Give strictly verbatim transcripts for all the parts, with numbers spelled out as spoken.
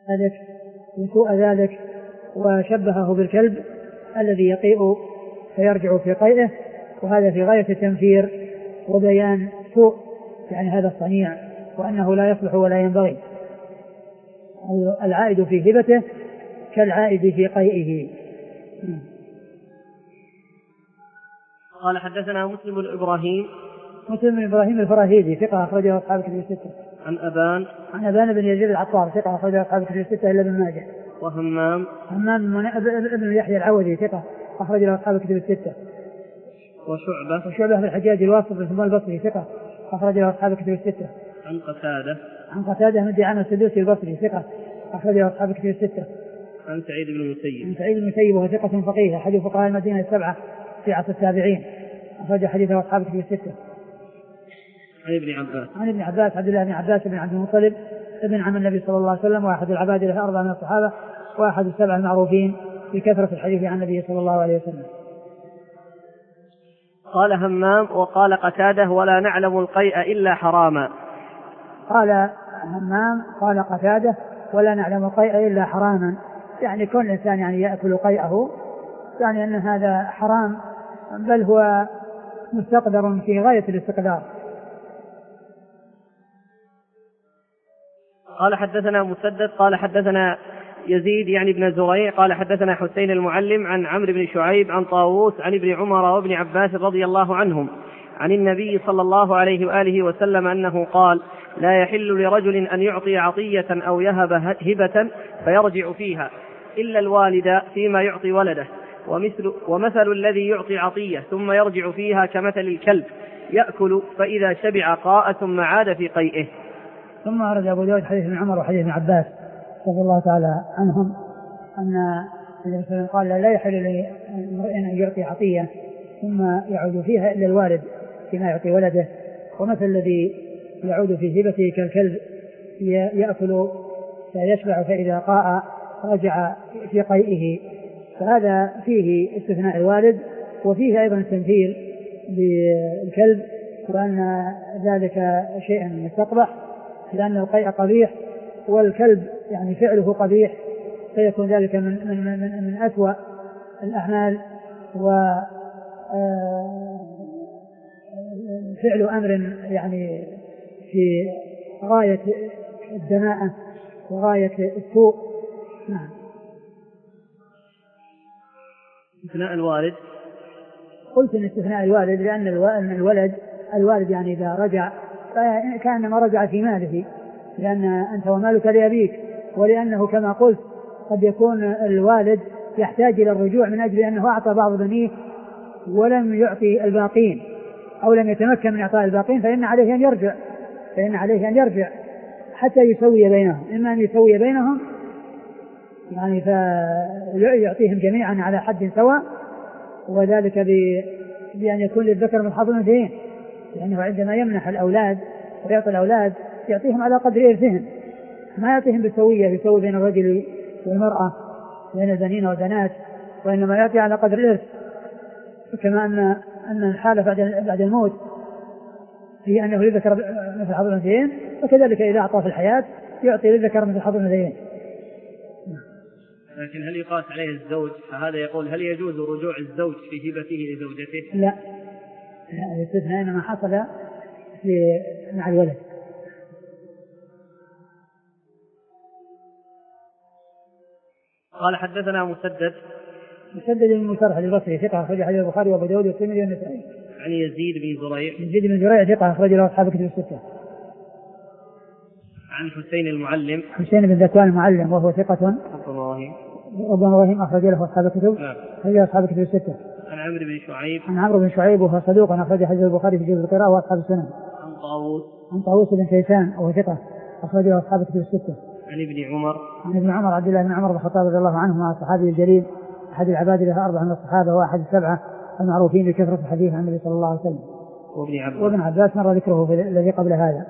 ذلك وسوء ذلك، وشبهه بالكلب الذي يقيء فيرجع في قيئه، وهذا في غاية التنفير وبيان سوء يعني هذا الصنيع، وأنه لا يصلح ولا ينبغي. العائد في هبته كالعائد في قيئه. قال حدثنا مسلم بن إبراهيم مسلم بن إبراهيم الفراهيدي ثقة أخرجه أصحاب الكتب الستة. عن أبان عن أبان بن يزيد العطار ثقة أخرجه أصحاب الكتب الستة إلا ابن ماجه. وهمام همام ابن يحيى العوذي ثقة أخرجه أصحاب الكتب الستة. وشعبة وشعبة بن الحجاج الواسط بن ثمان البصري ثقة أخرجه أصحاب الكتب الستة. عن قتادة عن قتادة من دعامة السدوسي البصري ثقة أخرجه أصحاب الكتب الستة. عن سعيد بن المسيب عن سعيد بن المسيب وهو ثقة فقيه أحد فقهاء المدينة السبعة في عصر التابعين أخرج حديثه أصحاب الكتب الستة. عن ابن عباس عن ابن عباس عبد الله بن عباس بن عبد المطلب ابن عم النبي صلى الله عليه وسلم، واحد العباد له أربعة من الصحابة، واحد السبع المعروفين بكثرة الحديث عن النبي صلى الله عليه وسلم. قال همام وقال قتادة ولا نعلم القيء إلا حراما. قال همام قال قتادة ولا نعلم القيء إلا حراما، يعني كل إنسان يعني يأكل قيئه يعني أن هذا حرام، بل هو مستقدر في غاية الاستقدار. قال حدثنا مسدد قال حدثنا يزيد يعني ابن زريع قال حدثنا حسين المعلم عن عمرو بن شعيب عن طاووس عن ابن عمر وابن عباس رضي الله عنهم عن النبي صلى الله عليه وآله وسلم أنه قال لا يحل لرجل أن يعطي عطية أو يهب هبة فيرجع فيها إلا الوالد فيما يعطي ولده، ومثل, ومثل الذي يعطي عطية ثم يرجع فيها كمثل الكلب يأكل فإذا شبع قاء ثم عاد في قيئه. ثم أرد أبو داود حديث ابن عمر وحديث ابن عباس رضي الله تعالى عنهم أن النبي صلى الله عليه وسلم قال لا يحل لامرئ أن يعطي عطية ثم يعود فيها إلا الوالد فيما يعطي ولده، ومثل الذي يعود في هبته كالكلب يأكل فيشبع فإذا قاء رجع في قيئه، فهذا فيه استثناء الوالد، وفيه أيضا التمثيل بالكلب، وأن ذلك شيء مستقبح لأن القيء قبيح والكلب يعني فعله قبيح، فيكون ذلك من, من, من, من أسوأ الأعمال وفعل أمر يعني في غاية الدناءة وغاية السوء. نعم. استثناء الوالد قلت ان استثناء الوالد لأن الولد الوالد يعني إذا رجع كأنما رجع في ماله، لأن أنت ومالك لأبيك، ولأنه كما قلت قد يكون الوالد يحتاج إلى الرجوع من أجل أنه أعطى بعض بنيه ولم يعطي الباقين أو لم يتمكن من إعطاء الباقين، فإن عليه أن يرجع فإن عليه أن يرجع حتى يسوي بينهم، إما أن يسوي بينهم يعني فيعطيهم جميعا على حد سواء، وذلك بأن يكون للذكر من حظ الأنثيين، لأنه عندما يمنح الأولاد ويعطي الأولاد يعطيهم على قدر إرثهم، ما يعطيهم بالسوية يسوي بين الرجل والمرأة بين البنين والبنات، وإنما يعطي على قدر الإرث، كما أن أن الحالة بعد بعد الموت هي أنه للذكر مثل حظ الأنثيين، وكذلك إذا أعطى في الحياة يعطي للذكر مثل حظ الأنثيين. لكن هل يقاس عليه الزوج؟ فهذا يقول هل يجوز رجوع الزوج في هبته لزوجته؟ لا، الاستثناء إنما حصل في مع الولد. قال حدثنا مسدد مسدد بن مسرح البصري ثقة أخرج حديث البخاري وأبو داود والترمذي والنسائي. عن يزيد بن زريع يزيد بن زريع ثقة أخرج له أصحاب الكتب الستة. عن حسين المعلم حسين بن ذكوان المعلم وهو ثقة أبو إبراهيم أخرج له أصحاب الكتب أخرج له أصحاب الكتب الستة. عن عمرو بن شعيب عن عمرو بن شعيب وهو صدوق أخرج حديث البخاري في جزء القراءة وأصحاب السنن. عن طاووس عن طاووس بن كيسان وهو ثقة أخرج له أصحاب الكتب الستة. عن ابن عمر عن ابن عمر عبد الله بن عمر بن الخطاب رضي الله عنه مع الصحابي الجليل أحد العباد له أربعة من الصحابة واحد السبعة المعروفين بكثرة الحديث عن النبي صلى الله عليه وسلم. وابن عباس وابن عباس مر ذكره في الذي قبل هذا.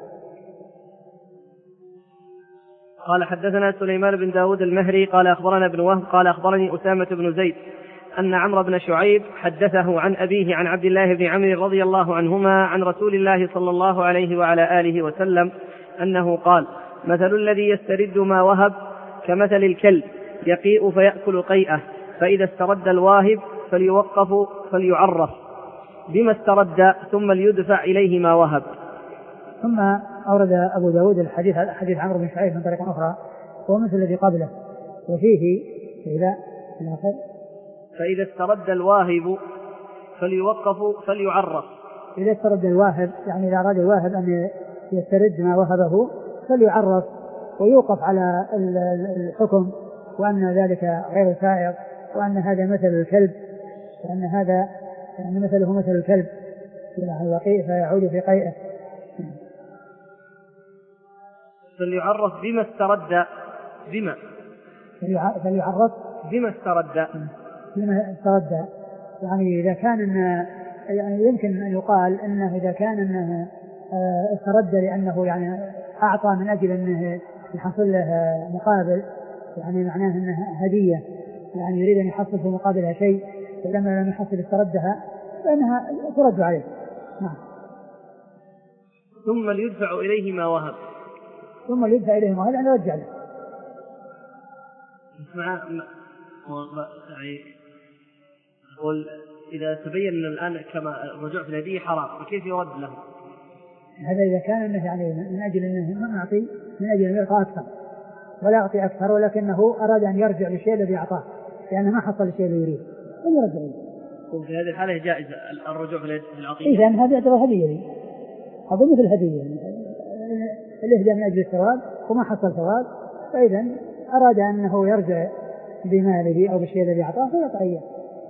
قال حدثنا سليمان بن داود المهري قال أخبرنا ابن وهب قال أخبرني أسامة بن زيد أن عمرو بن شعيب حدثه عن أبيه عن عبد الله بن عمرو رضي الله عنهما عن رسول الله صلى الله عليه وعلى آله وسلم أنه قال مثل الذي يسترد ما وهب كمثل الكلب يقيء فيأكل قيئة، فإذا استرد الواهب فليوقف فليعرف بما استرد ثم ليدفع إليه ما وهب. ثم أورد أبو داود الحديث حديث عمرو بن شعيب من طريق أخرى هو مثل الذي قبله، وفيه إذا فإذا استرد الواهب فليوقف فليعرف. إذا استرد الواهب يعني إذا أراد الواهب أن يسترد ما وهبه فليعرف ويوقف على الحكم، وأن ذلك غير سائغ، وأن هذا مثل الكلب، وأن هذا يعني مثله مثل الكلب فيعود في قيئه. فليعرف بما استرد بما فليعرف بما استرد بما استرد يعني إذا كان إن يعني يمكن أن يقال إنه إذا كان إنه استرد لأنه يعني أعطى من أجل أنه يحصل له مقابل، يعني معناه أنه هدية، يعني يريد أن يحصل في مقابلها شيء، فلما لم يحصل استردها فإنها ترد عليه. نعم. ثم ليدفع إليه ما وهب ثم ليدفع إليه ما وهب يعني يرجع له. مع يقول إذا تبين الآن كما الرجوع في الهدية حرام فكيف يرد له؟ هذا إذا كان إنه يعني من أجل أنه ما يعطي من أجل أن يعطى أكثر ولا يعطي أكثر، ولكنه أراد أن يرجع للشيء الذي أعطاه لأنه ما حصل الشيء الذي يريد فليرجع له. وفي هذه الحالة جائز الرجوع في العطية؟ إذا هذا يعتبر هدية، هذا مثل هدية الإهداء من أجل الثواب وما حصل ثواب، فإذا أراد أنه يرجع بماله أو بالشيء الذي أعطاه فيتغير.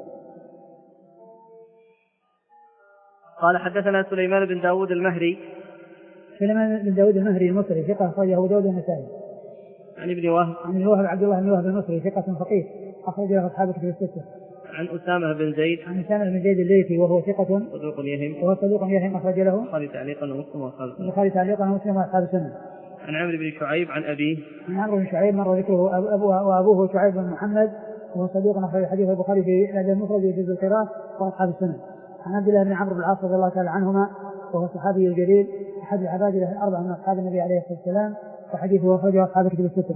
قال حدثنا سليمان بن داود المهري. سليمان بن داود المهري المصري ثقة أخرجه أبو داود النسائي. عن ابن وهب. عن ابن وهب عبد الله بن وهب المصري ثقة فقيه أخرج له أصحاب الكتب الستة. عن أسامة بن زيد. عن أسامة بن زيد الليثي وهو ثقة صدوق يهم. وهو صدوق يهم أخرج له البخاري تعليقا ومسلم وأصحاب السنة. البخاري تعليقا ومسلم وأصحاب السنة. عن عمرو بن شعيب عن أبيه. عن عمرو بن شعيب مر ذكره أبوه وأبوه شعيب بن محمد وهو صدوق أخرج حديث البخاري في الأدب المفرد وجزء القراءة وأصحاب السنة. عن عبد الله بن عمرو بن العاص رضي الله تعالى عنهما وهو الصحابي الجليل أحد العباد الأربعة من أصحاب النبي عليه الصلاة والسلام، وحديثه أخرجه أصحاب الكتب الستة.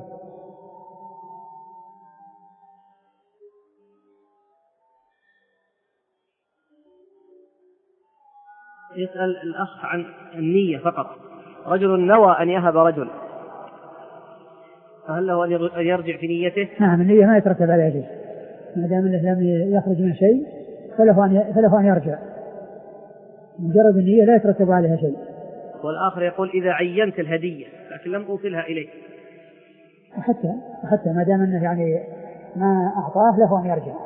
يسأل الأخ عن النية فقط. رجل نوى أن يهب رجل، فهل له أن يرجع في نيته؟ نعم، النية ما يترتب عليها شيء، ما دام أنه لم يخرج من شيء فله أن فله أن يرجع، مجرد النية لا يترتب عليها شيء. والآخر يقول إذا عينت الهدية لكن لم أوصلها إليه، وحتى وحتى ما دام أنه يعني ما أعطاه له أن يرجع.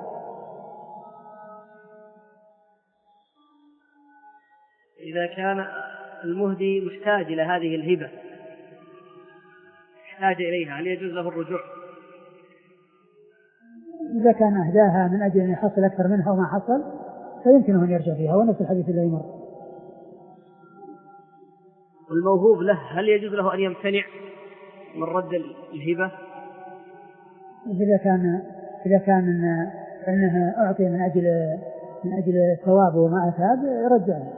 إذا كان المهدي محتاج إلى هذه الهبة، محتاج إليها، هل يجوز له الرجوع؟ إذا كان أهداها من أجل أن يحصل أكثر منها وما حصل فيمكنه أن يرجع فيها، ونفس الحديث الذي مر. والموهوب له هل يجوز له أن يمتنع من رد الهبة؟ إذا كان إذا كان أنه أعطي من أجل من أجل الثواب وما أثاب يرجعها.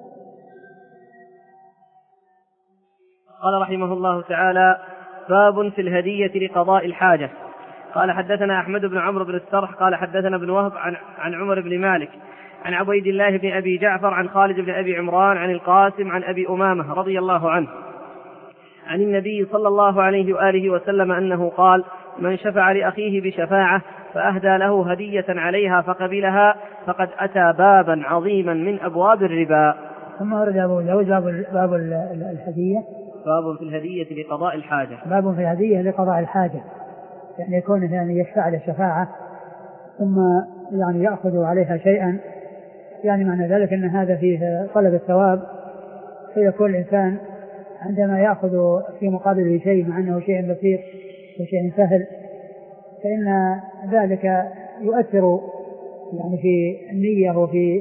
قال رحمه الله تعالى: باب في الهدية لقضاء الحاجة. قال حدثنا أحمد بن عمرو بن السرح قال حدثنا ابن وهب عن, عن عمر بن مالك عن عبيد الله بن أبي جعفر عن خالد بن أبي عمران عن القاسم عن أبي أمامة رضي الله عنه عن النبي صلى الله عليه وآله وسلم أنه قال: من شفع لأخيه بشفاعة فأهدى له هدية عليها فقبلها فقد أتى بابا عظيما من أبواب الربا. ثم ورد أبو داود باب, باب الهدية، باب في الهدية لقضاء الحاجة. باب في الهدية لقضاء الحاجة، يعني يكون يعني يشفع له شفاعة ثم يعني يأخذ عليها شيئا، يعني معنى ذلك أن هذا فيه طلب الثواب، فيكون الإنسان عندما يأخذ في مقابله شيء مع أنه شيء بسيط وشيء سهل فإن ذلك يؤثر يعني في النية وفي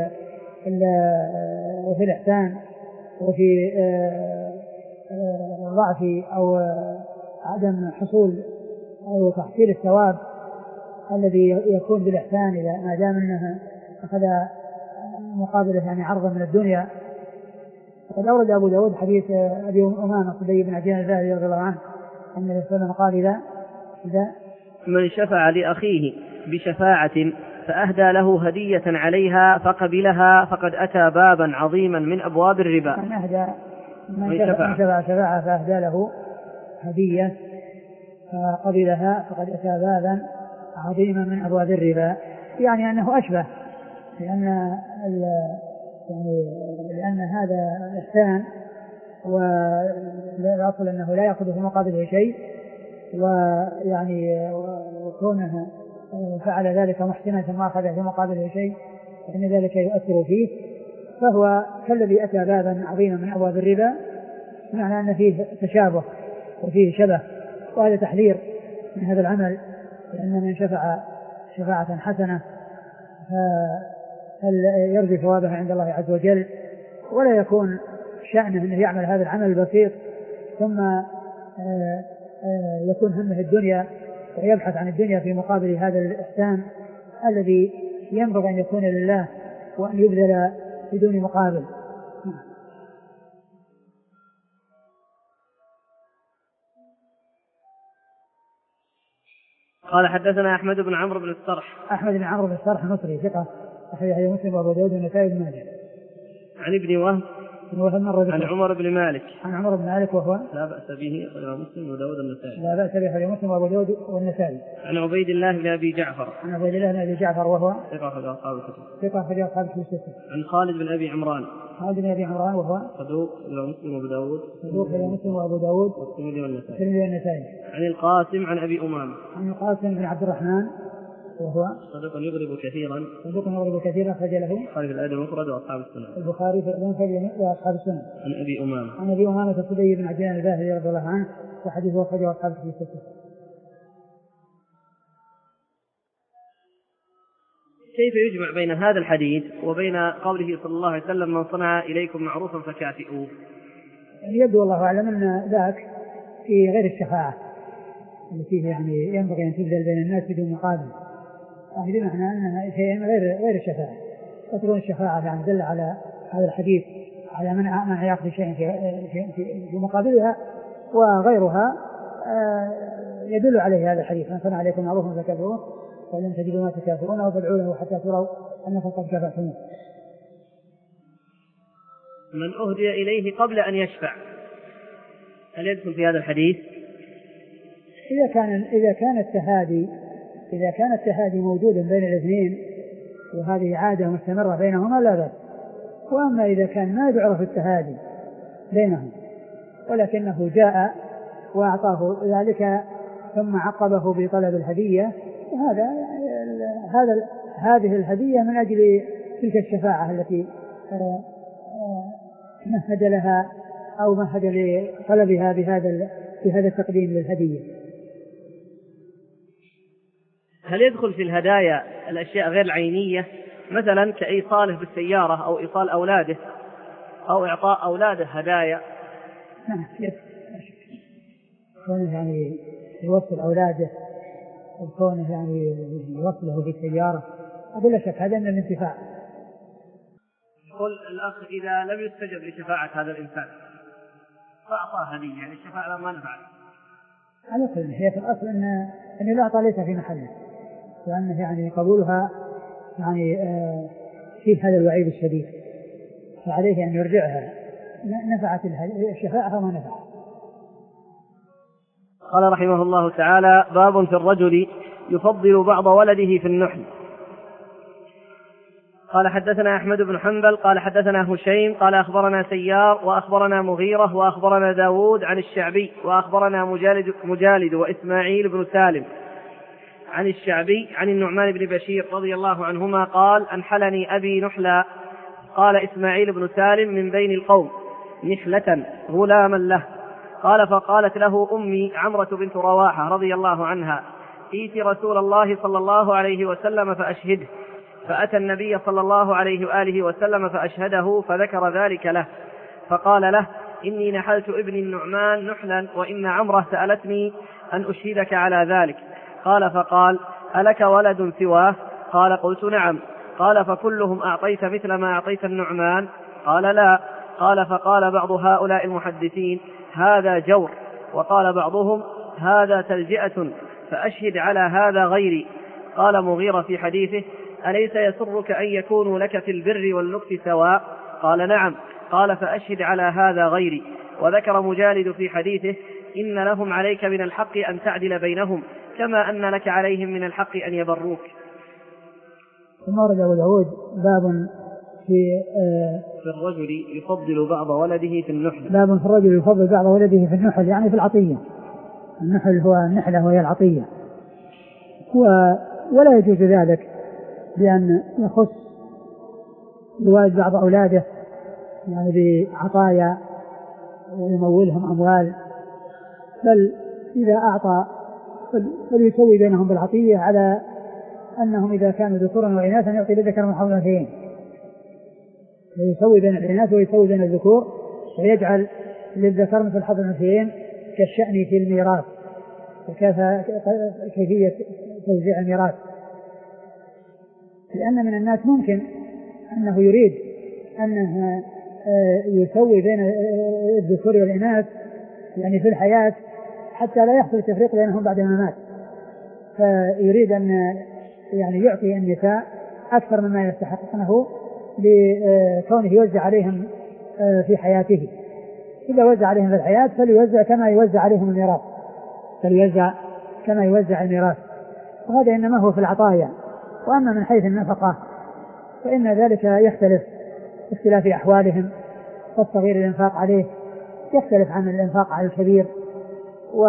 وفي الإحسان وفي ضعف أو عدم حصول أو تحصيل الثواب الذي يكون بالإحسان إذا ما دام أنه أخذ مقابله يعني عرضا من الدنيا، وقد أورد أبو داود حديث أبي أمامة صدي بن عجلان الباهلي رضي الله عنه أن النبي صلى الله عليه وسلم قال إذا إذا من شفع لأخيه بشفاعة فأهدى له هدية عليها فقبلها فقد أتى بابا عظيما من أبواب الربا. من أهدى من شفع شفاعة فأهدى له هدية فقبلها فقد أتى بابا عظيما من أبواب الربا، يعني أنه أشبه، لأن يعني لأن هذا إحسان والأصل أنه لا يأخذ في مقابله شيء، ويعني وكونه فعل ذلك محسنا ثم أخذ في مقابله شيء فإن ذلك يؤثر فيه، فهو كالذي أتى بابا عظيما من أبواب الربا، معنى أن فيه تشابه وفيه شبه، وهذا تحذير من هذا العمل، لأن من شفع شفاعة حسنة هل يرجو ثوابها عند الله عز وجل، ولا يكون شأنه أنه يعمل هذا العمل البسيط ثم يكون همه الدنيا ويبحث عن الدنيا في مقابل هذا الإحسان الذي ينبغي أن يكون لله وأن يبذل بدون مقابل. قال حدثنا أحمد بن عمرو بن السرح. أحمد بن عمرو بن السرح مصري ثقة أخرجه مسلم وأبو داود والنسائي بن ماجه. عن ابن وهب عن عمر بن مالك عن عمر بن مالك وهو لا بأس به أخرجه مسلم وداود والنسائي لا بأس به أخرجه مسلم وأبو داود والنسائي. عن عبيد الله بن أبي جعفر عن عبيد الله بن أبي جعفر وهو ثقة أخرجه أصحاب الكتب ثقة أخرجه أصحاب الكتب. عن خالد بن أبي عمران خالد بن أبي عمران وهو صدوق أخرجه مسلم وأبو داود صدوق أخرجه مسلم وأبو داود والترمذي والنسائي والترمذي والنسائي. عن القاسم عن أبي أمامة عن القاسم بن عبد الرحمن وهو صدوق يغرب كثيرا صدوق يغرب كثيرا أخرج له البخاري في الأدب المفرد وأصحاب السنن البخاري في الأدب المفرد وأصحاب السنن. عن أبي أمامة عن أبي أمامة صدي بن عجلان الباهلي رضي الله عنه وحديثه أخرجه أصحاب السنن. كيف يجمع بين هذا الحديث وبين قوله صلى الله عليه وسلم من صنع إليكم معروفا فكافئوه؟ يعني يبدو والله أعلم أن ذاك في غير الشفاعة التي يعني ينبغي أن تبذل بين الناس بدون مقابل، يعني بمعنى أنها شيء غير غير الشفاعة، وتكون الشفاعة يعني دل على هذا الحديث على منع منع يأخذ شيء في في في مقابلها، وغيرها يدل عليه هذا الحديث من صنع عليكم معروفا فكافئوه فلن تجدوا ما تكافئونه فادعوا له حتى تروا أنكم قد كافأتموه. من أهدي إليه قبل أن يشفع هل يدخل في هذا الحديث؟ إذا كان إذا كان التهادي إذا كان التهادي موجودا بين الاثنين وهذه عادة مستمرة بينهما لا بأس، وأما إذا كان ما يعرف التهادي بينهم ولكنه جاء وأعطاه ذلك ثم عقبه بطلب الهدية، هذا هذا هذه الهدية من أجل تلك الشفاعة التي مهد لها أو مهد لطلبها بهذا بهذا التقديم للهدية. هل يدخل في الهدايا الأشياء غير العينية مثلا كإيصاله بالسيارة أو إيصال أولاده أو إعطاء أولاده هدايا؟ نعم كونه يعني يوصل أولاده وكونه يعني يوصله في السيارة بلا شك هذا من الانتفاع. يقول الأخ إذا لم يستجب لشفاعة هذا الإنسان فأعطاه هدية يعني الشفاعة ما نفعت. على كل هي في الأصل أن أن الأعطاء ليس في محله، وأنه يعني قبولها يعني آه في هذا الوعيد الشديد، فعليه أن يرجعها نفعت الشفاعة وما نفعت. قال رحمه الله تعالى: باب في الرجل يفضل بعض ولده في النحل. قال حدثنا أحمد بن حنبل قال حدثنا هشيم قال أخبرنا سيار وأخبرنا مغيرة وأخبرنا داود عن الشعبي وأخبرنا مجالد, مجالد وإسماعيل بن سالم عن الشعبي عن النعمان بن بشير رضي الله عنهما قال: أنحلني أبي نحلا. قال إسماعيل بن سالم من بين القوم نحلة غلاما له. قال: فقالت له أمي عمرة بنت رواحة رضي الله عنها: ائت رسول الله صلى الله عليه وسلم فأشهده. فأتى النبي صلى الله عليه وآله وسلم فأشهده فذكر ذلك له، فقال له: إني نحلت ابن النعمان نحلا وإن عمرة سألتني أن أشهدك على ذلك. قال: فقال: ألك ولد سواه؟ قال: قلت نعم. قال: فكلهم أعطيت مثل ما أعطيت النعمان؟ قال: لا. قال فقال بعض هؤلاء المحدثين هذا جور، وقال بعضهم هذا تلجئة، فأشهد على هذا غيري. قال مغيرة في حديثه أليس يسرك أن يكونوا لك في البر والنكت سواء؟ قال نعم. قال فأشهد على هذا غيري. وذكر مجالد في حديثه إن لهم عليك من الحق أن تعدل بينهم كما أن لك عليهم من الحق أن يبروك. ثم ورد أبو داود باب في, آه في الرجل يفضل بعض ولده في النحل. باب في الرجل يفضل بعض ولده في النحل، يعني في العطية. النحل هو النحلة وهي العطية، ولا يجوز ذلك بأن يخص الوالد بعض أولاده يعني بعطايا ويمولهم أموال، بل إذا أعطى فليسوي بينهم بالعطية على أنهم إذا كانوا ذكورا وإناثا يعطي للذكر من حظ الأنثيين، ويسوي بين الإناث ويسوي بين الذكور، ويجعل للذكر مثل حظ الأنثيين كالشأن في الميراث وكيفية توزيع الميراث. لأن من الناس ممكن أنه يريد أنه يسوي بين الذكور والإناث يعني في الحياة حتى لا يحصل تفريق بينهم بعد الممات، فيريد أن يعني يعطي النساء أكثر مما يستحقنه لكونه يوزع عليهم في حياته. إذا وزع عليهم في الحياة فليوزع كما يوزع عليهم الميراث، فليوزع كما يوزع الميراث، وهذا إنما هو في العطايا. وأما من حيث النفقة فإن ذلك يختلف اختلاف أحوالهم، فالصغير الإنفاق عليه يختلف عن الإنفاق على الكبير، و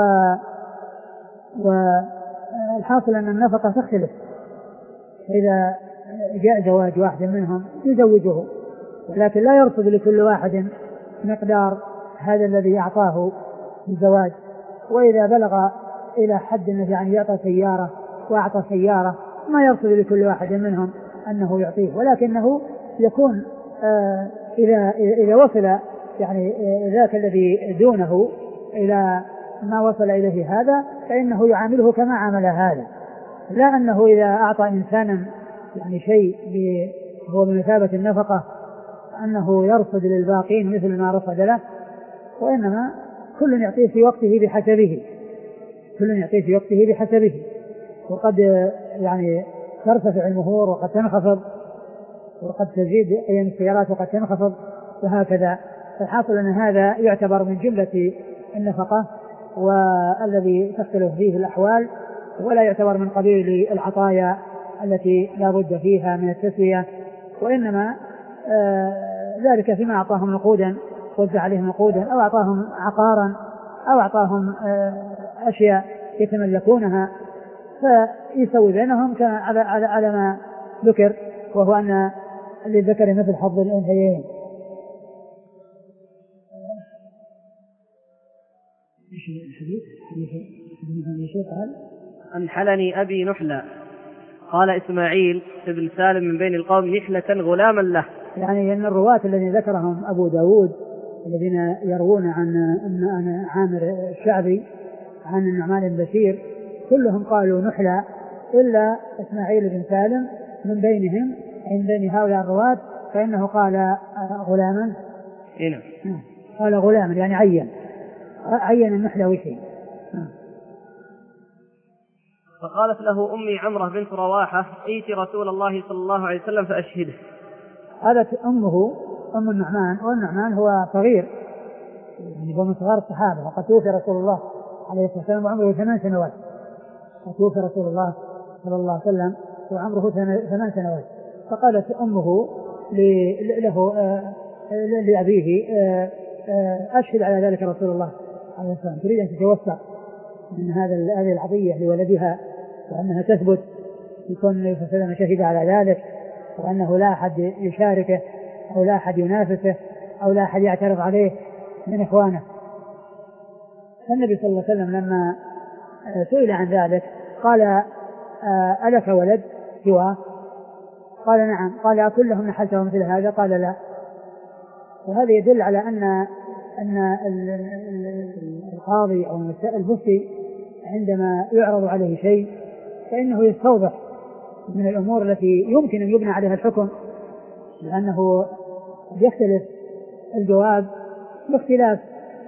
والحاصل أن النفقة تختلف. إذا جاء زواج واحد منهم يزوجه، ولكن لا يرصد لكل واحد مقدار هذا الذي أعطاه الزواج. وإذا بلغ إلى حد أنه يعني يعطى سيارة وأعطى سيارة ما يرصد لكل واحد منهم أنه يعطيه، ولكنه يكون آه إذا إذا وصل يعني آه ذاك الذي دونه إلى ما وصل إليه هذا فإنه يعامله كما عامل هذا، لا أنه إذا أعطى إنسانا يعني شيء هو بمثابة النفقة أنه يرصد للباقين مثل ما رصد له، وإنما كل يعطيه في وقته بحسبه، كل يعطيه في وقته بحسبه. وقد يعني ترتفع المهور وقد تنخفض، وقد تزيد أيام السيارات وقد تنخفض، وهكذا. فالحاصل أن هذا يعتبر من جملة النفقة والذي تختلف فيه الأحوال، ولا يعتبر من قبيل العطايا التي لا بد فيها من التسوية، وإنما آه ذلك فيما أعطاهم نقودا وزع عليهم نقودا، أو أعطاهم عقارا، أو أعطاهم آه أشياء يتملكونها، فيسوي بينهم على, على, على ما ذكر، وهو أن للذكر مثل حظ الأنثيين. قال أنحلني أبي نحلة، قال إسماعيل ابن سالم من بين القوم نحلة غلاما له، يعني أن الرواة الذين ذكرهم أبو داود الذين يروون عن أن عامر الشعبي عن النعمان بن بشير كلهم قالوا نحلة إلا إسماعيل بن سالم من بينهم، من بين هؤلاء الرواة فإنه قال غلاما. هنا قال غلاما يعني عين عين النحلة وشيء. فقالت له أمي عمرة بنت رواحة ائت رسول الله صلى الله عليه وسلم فأشهده. قالت أمه أم النعمان، والنعمان هو صغير يعني هو من صغار الصحابة، وقد توفي رسول الله عليه الصلاة والسلام وعمره ثمان سنوات، وتوفي رسول الله صلى الله عليه وسلم وعمره ثمان سنوات. فقالت أمه له لأبيه أشهد على ذلك رسول الله عليه الصلاة والسلام، تريد أن تتوثق من هذا هذه العطية لولدها، وأنها تثبت يكون النبي صلى الله عليه وسلم شهد على ذلك، وأنه لا أحد يشاركه أو لا أحد ينافسه أو لا أحد يعترض عليه من إخوانه. فالنبي صلى الله عليه وسلم لما سئل عن ذلك قال ألك ولد سواه؟ قال نعم. قال أكلهم نحلته مثل هذا؟ قال لا. وهذا يدل على أن أن القاضي أو المفتي عندما يعرض عليه شيء فإنه يستوضح من الأمور التي يمكن أن يبنى عليها الحكم، لأنه يختلف الجواب باختلاف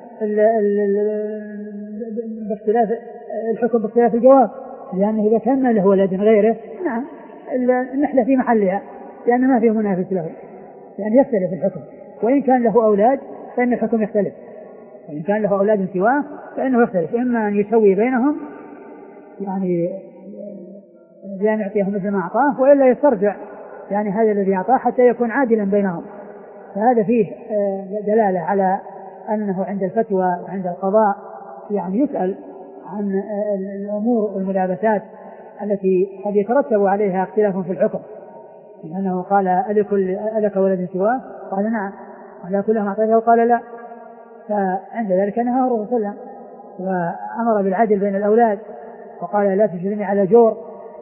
باختلاف الحكم باختلاف الجواب، لأنه إذا كان له ولد غيره نعم النحلة في محلها لأن ما فيه منافس له، يعني يختلف الحكم. وإن كان له أولاد فإن الحكم يختلف، وإن كان له أولاد سواه فإنه يختلف، إما أن يسوي بينهم يعني بأن يعطيهم مثل ما أعطاه، وإلا يسترجع يعني هذا الذي أعطاه حتى يكون عادلا بينهم. فهذا فيه دلالة على أنه عند الفتوى وعند القضاء يعني يسأل عن الأمور والملابسات التي قد يترتب عليها اختلاف في الحكم، لأنه قال ألك ولد سواه؟ قال نعم. قال كلهم أعطيته؟ قال لا. فعند ذلك نهاه الرسول صلى الله عليه وسلم وأمر بالعدل بين الأولاد وقال لا تجرني على جور،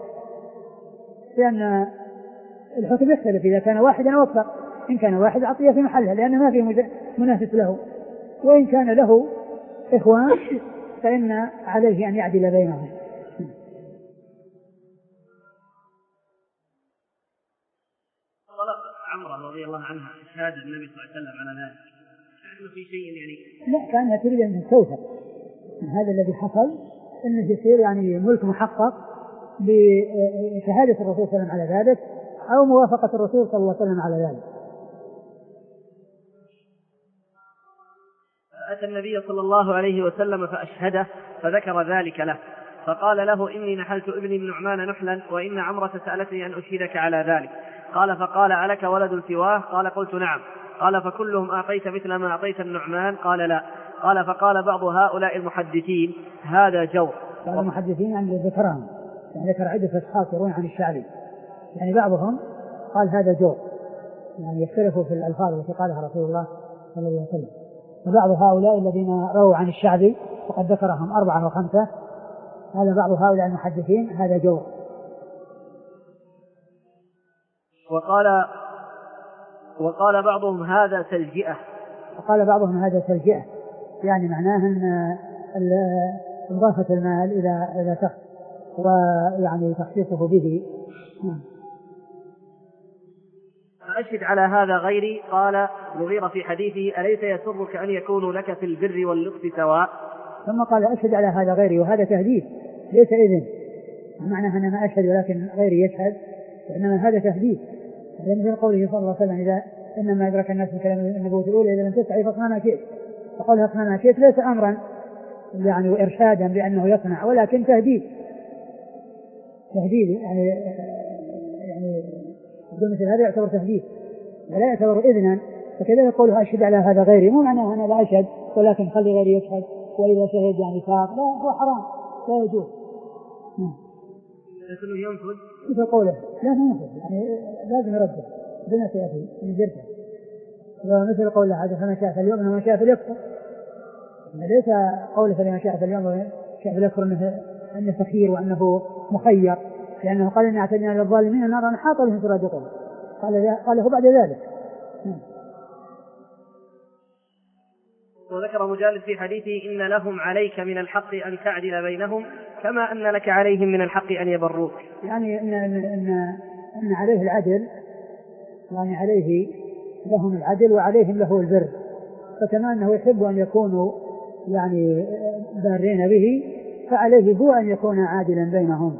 لأن الحكم يختلف إذا كان واحدا أو أكثر. إن كان واحد أعطيه في محله لأن ما فيه منافس له، وإن كان له إخوان فإن عليه أن يعدل بينهم. طلب عمرو رضي الله عنها شهادة النبي صلى الله عليه وسلم على ذلك، كأنه في شيء يعني لا، كانها تريد أن تستوثق من هذا الذي حصل، أنه يصير يعني ملك محقق بشهادة الرسول صلى الله عليه وسلم على ذلك أو موافقة الرسول صلى الله عليه وسلم على ذلك. فأتى النبي صلى الله عليه وسلم فأشهده فذكر ذلك له، فقال له إني نحلت ابني النعمان نحلا وإن عمرة سألتني أن أشهدك على ذلك. قال فقال ألك ولد سواه؟ قال قلت نعم. قال فكلهم أعطيت مثل ما أعطيت النعمان؟ قال لا. قال فقال بعض هؤلاء المحدثين هذا جور. بعض المحدثين يعني ذكرهم يعني ذكر عدة أشخاص يروون عن الشعبي، يعني بعضهم قال هذا جور، يعني يختلفوا في الألفاظ التي قالها رسول الله صلى الله عليه وسلم. وبعض هؤلاء الذين رووا عن الشعبي وقد ذكرهم أربعة وخمسة هذا بعض هؤلاء المحدثين هذا جور. وقال وقال بعضهم هذا تلجئة. وقال بعضهم هذا تلجئة، يعني معناه أن إضافة المال إلى إلى شخص ويعني تخصيصه به. فأشهد على هذا غيري. قال مغيرة في حديثه أليس يسرك أن يكون لك في البر واللطف سواء؟ ثم قال أشهد على هذا غيري، وهذا تهديد ليس إذن، معناه أن ما أشهد ولكن غيري يشهد، وإنما هذا تهديد. مثل قوله صلى الله عليه وسلم إذا إنما أدرك الناس من كلام النبوة الأولى إذا لم تسعي فاصنع ما شئت. فقال اصنع ما شئت ليس أمرا يعني وإرشادا بأنه يصنع، ولكن تهديد تهديد يعني يعني مثل هذا يعتبر تهديد ولا يعتبر إذنا. فكذا يقول أشهد على هذا غيري، مو معناه أنا لا أشهد ولكن خلي غيري يشهد، وإذا شهد يعني فاق، لا هو حرام لا يجوز. لكنه ينفذ مثل قوله لا ينفذ يعني لازم يرده بما سيأتي من جرته. مثل قوله هذا فما شاء فاليوم وما شاء فليكفر، ليس قوله فلما شاء فاليوم وما شاء فليكفر أنه, أنه فخير وأنه مخير، لأنه قال إن أعتدنا للظالمين نارا حاط بهم سرادقهم، قال قاله بعد ذلك. وذكر مجالد في حديثه إن لهم عليك من الحق أن تعدل بينهم كما أن لك عليهم من الحق أن يبروك، يعني إن, إن, إن, إن عليه العدل، يعني عليه لهم العدل وعليهم له البر، فكما أنه يحب أن يكونوا يعني بارين به فعليه هو أن يكون عادلا بينهم.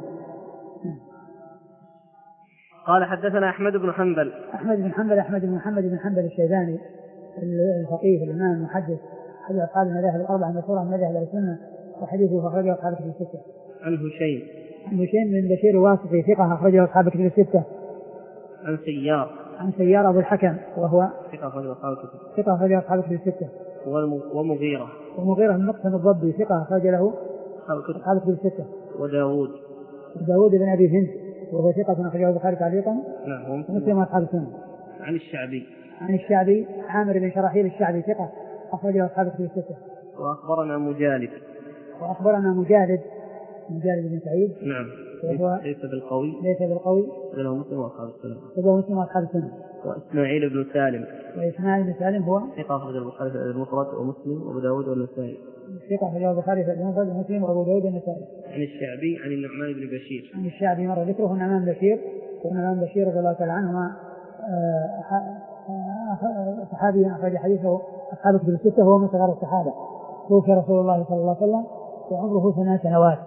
قال حدثنا أحمد بن حنبل. أحمد بن حنبل أحمد بن محمد بن حنبل الشيباني الفقيه الإمام المحدث أحد أصحاب المذاهب الأربعة المشهورة من مذاهب السنة، وحديثه أخرجه أصحاب الكتب الستة. عن هشيم عن هشيم بن بشير الواسطي ثقة أخرجه أصحاب الكتب الستة. عن سيار عن سيار أبو الحكم وهو ثقة أخرجه أصحاب الكتب ثقة أخرجه أصحاب الكتب الستة. ومغيرة ومغيرة بن مقسم الضبي ثقة أخرج له أصحاب الكتب الستة. وداود وداود بن أبي هند وهو ثقة أخرجه البخاري تعليقا ومسلم وأصحاب السنة. عن الشعبي عن الشعبي عامر بن شراحيل الشعبي ثقة أخرجه أصحاب الكتب الستة. وأخبرنا مجالد وأخبرنا مجالد مجالد بن سعيد نعم ليس بالقوي ليس بالقوي له مسلم وأصحاب السنة له مسلم وأصحاب السنة. وإسماعيل بن سالم وإسماعيل بن سالم هو ثقة أخرج البخاري في المفرد ومسلم وأبو داود والنسائي ثقة أخرج البخاري في المفرد ومسلم وأبو داود والنسائي. عن الشعبي عن النعمان بن بشير عن الشعبي مرة ذكره النعمان بن بشير والنعمان بن بشير رضي الله تعالى عنهما صحابي أخرج حديثه أصحاب كتب الستة وهو من صغار الصحابة، توفي رسول الله صلى الله عليه وسلم وعمره ثمان سنوات.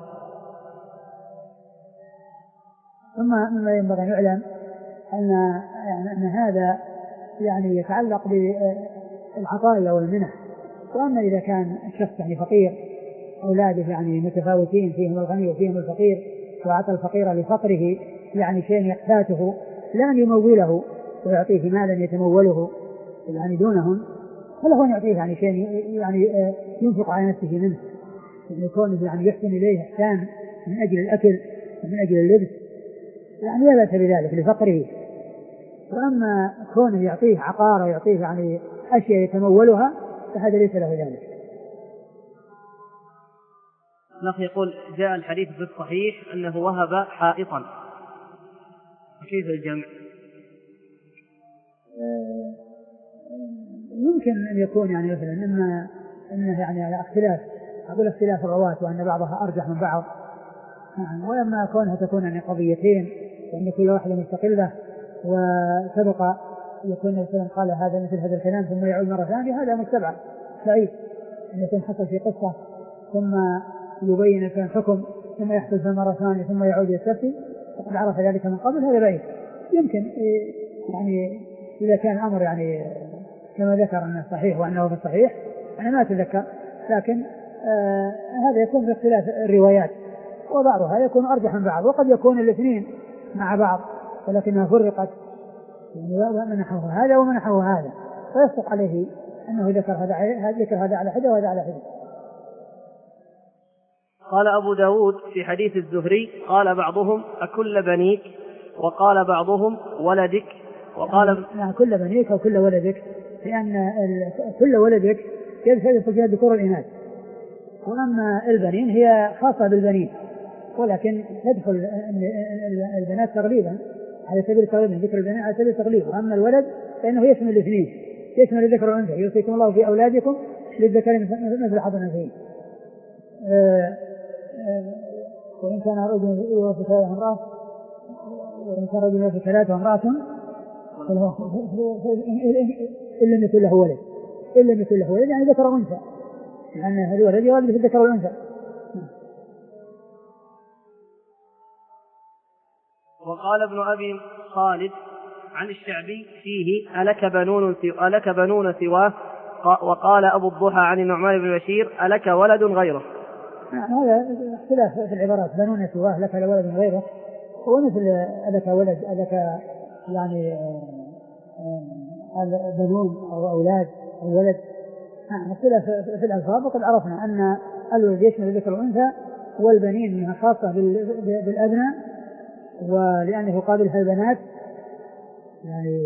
ثم مما ينبغي أن يعلم أن, أن هذا يعني يتعلق بالعطايا والمنح. وأما إذا كان الشخص يعني فقير أولاده يعني متفاوتين، فيهم الغني وفيهم الفقير، وأعطى الفقير لفقره يعني شيء يحتاجه لا أن يموله ويعطيه مالا يتموله يعني دونهم، فله أن يعطيه يعني شيء يعني ينفق على نفسه منه، يكون يعني يحسن إليه إحسان من أجل الأكل ومن أجل اللبس، يعني لا بأس بذلك لفقره. وأما كونه يعطيه عقار ويعطيه يعني أشياء يتمولها فهذا ليس له ذلك. الأخ يقول جاء الحديث في الصحيح أنه وهب حائطا، كيف الجمع؟ يمكن أن يكون يعني مثلا إما إنه يعني على اختلاف، أقول اختلاف الرواة وأن بعضها أرجح من بعض، وإما كونها تكون يعني قضيتين وأن كل واحدة مستقلة وسبق يكون مثلا قال هذا مثل هذا الكلام ثم يعود مرة ثانية، هذا مستبعد بعيد أن يكون حصل في قصة ثم يبين كان حكم ثم يحصل في مرة ثانية ثم يعود يستفتي وقد عرف ذلك من قبل، هذا بعيد. يمكن يعني إذا كان الأمر يعني كما ذكر أنه صحيح وأنه في الصحيح، أنا ما أتذكر، لكن آه هذا يكون في اختلاف الروايات وبعضها يكون أرجح من بعض، وقد يكون الاثنين مع بعض ولكنها فرقت يعني منحه هذا ومنحه هذا، فيصدق عليه أنه ذكر هذا ذكر هذا على حدة وهذا على حدة. قال أبو داود في حديث الزهري قال بعضهم أكل بنيك، وقال بعضهم ولدك، وقال يعني كل بنيك أو كل ولدك، لأن كل ولدك يدخل فيها الذكور والإناث، وأما البنين هي خاصة بالبنين، ولكن يدخل البنات تغليبا على سبيل التغليب، ذكر البنات على سبيل التغليب. وأما الولد فإنه يشمل الاثنين، يشمل الذكر والأنثى، يوصيكم الله في أولادكم للذكر مثل حظ الأنثيين. وإن كان رجل يوفي ثلاثة امرأة وإن كان رجل يوفي ثلاثة امرأة إلا أن يكون له ولد، إلا أن يكون له ولد يعني ذكر وأنثى، لأن الولد يولد في الذكر والأنثى. وقال ابن أبي خالد عن الشعبي فيه ألك بنون ألك بنون سواه، وقال أبو الضحى عن النعمان بن بشير ألك ولد غيره. هذا اختلاف في العبارات، بنون سواه لك ولد غيره، هو مثل ألك ولد ألك يعني بنون أو أولاد أو ولد، اختلاف في الألفاظ. وقد عرفنا أن الولد يشمل الذكر والأنثى، والبنين منها خاصة بالأبناء ولأنه قابلها البنات يعني.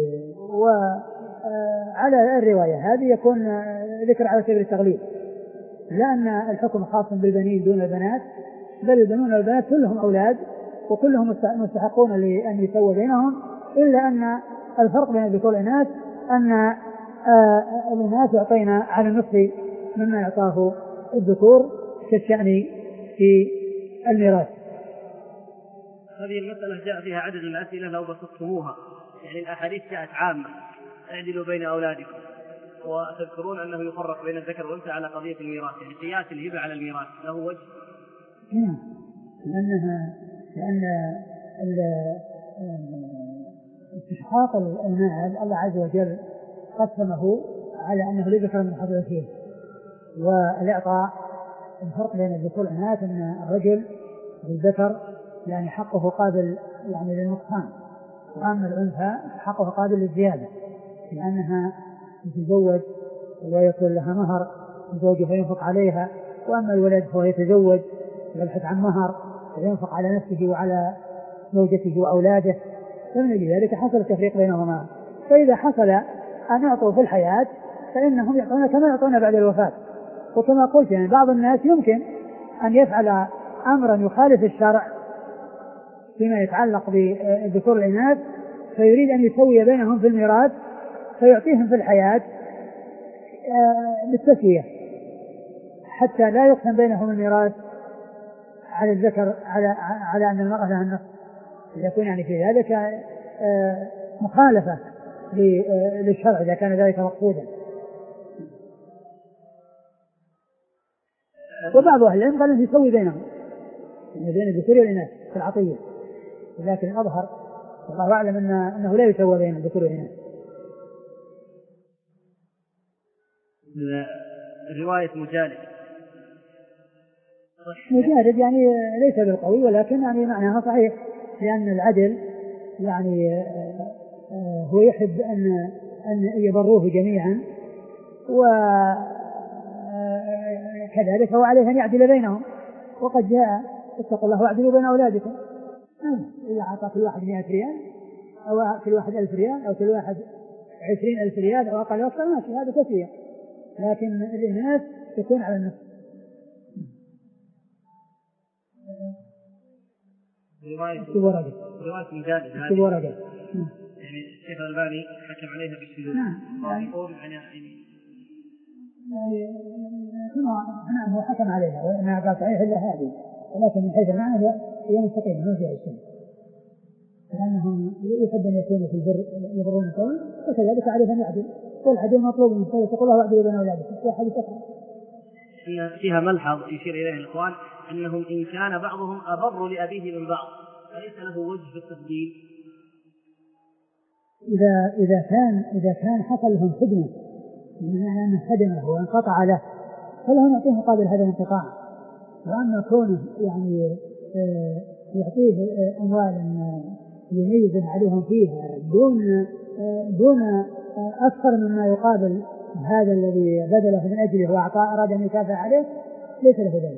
وعلى الرواية هذه يكون ذكر على سبيل التغليب، لأن الحكم خاص بالبنين دون البنات، بل البنون والبنات كلهم أولاد وكلهم مستحقون لأن يسوى بينهم، إلا أن الفرق بين الذكور والإناث أن الإناث يعطينا على النصف مما يعطاه الذكور كالشأن في الميراث. هذه المسألة جاء فيها عدد من الأسئلة لو بسطتموها، يعني الأحاديث جاءت عامة اعدلوا بين أولادكم، وتذكرون أنه يفرق بين الذكر والأنثى على قضية الميراث، يعني قياس الهبة على الميراث له وجه. نعم، لأنها لأن استحقاق المال الله عز وجل قسمه على أنه لذكر من حظ الأنثى، والإعطاء الفرق بين الذكور والإناث أن الرجل بالذكر يعني حقه قابل يعني للنقصان، وأما الأنثى حقه قابل للزيادة، لأنها تتزوج ويكون لها مهر زوجها ينفق عليها، وأما الولد فهو يتزوج ويبحث عن مهر وينفق على نفسه وعلى زوجته وأولاده، فمن أجل ذلك حصل التفريق بينهما. فإذا حصل أن يعطوا في الحياة فإنهم يعطون كما يعطون بعد الوفاة. وكما قلت يعني بعض الناس يمكن أن يفعل أمرا يخالف الشرع فيما يتعلق بالذكور والإناث، فيريد أن يسوي بينهم في الميراث فيعطيهم في الحياة بالتسوية حتى لا يقسم بينهم الميراث على الذكر على على أن المرأة لها النصف، يكون يعني في ذلك مخالفة للشرع إذا كان ذلك مقصودا. وبعض أهل العلم قال أنه يسوي بينهم بين الذكور والإناث في العطية، لكن الأظهر والله أعلم أن أنه لا يسوى بين الذكور والإناث. رواية مجالد مجالد يعني ليس بالقوي، ولكن يعني معناها صحيح، لأن العدل يعني هو يحب أن أن يبروه جميعا، وكذلك هو عليه أن يعدل بينهم، وقد جاء اتقوا الله واعدلوا بين أولادكم. إذا أعطى كل واحد مئة ريال أو كل واحد ألف ريال أو كل واحد عشرين ألف ريال أو أقل أكثر ماشي، هذا كثير، لكن الإناث تكون على النصف. رواية ورقة رواية مجالد هذه ورقة يعني الشيخ الألباني حكم عليها بالشذوذ. نعم يقول يعني نعم هو حكم عليها وإنها قال صحيح إلا هذه، ولكن من حيث المعنى هي مستقيمة ما فيها شيء، لأنهم يحب أن يكونوا في البر يبرون القوم، وكذلك عليه أن يعدل، والعدل مطلوب من سورة تقول الله واعدلوا بين أولادكم. في حديث أخرى فيها ملحظ يشير إليه الإخوان أنهم إن كان بعضهم أبر لأبيه من بعض فليس له وجه في التفضيل. إذا إذا كان إذا كان حصل لهم خدمة بمعنى أن خدمه وانقطع له فله نعطيه مقابل هذا الانقطاع، وأما كونه يعني يعطيه أموال يميز عليهم فيها دون دون أكثر مما يقابل هذا الذي بذله من أجله وأعطاه أراد أن يكافئ عليه ليس له ذلك.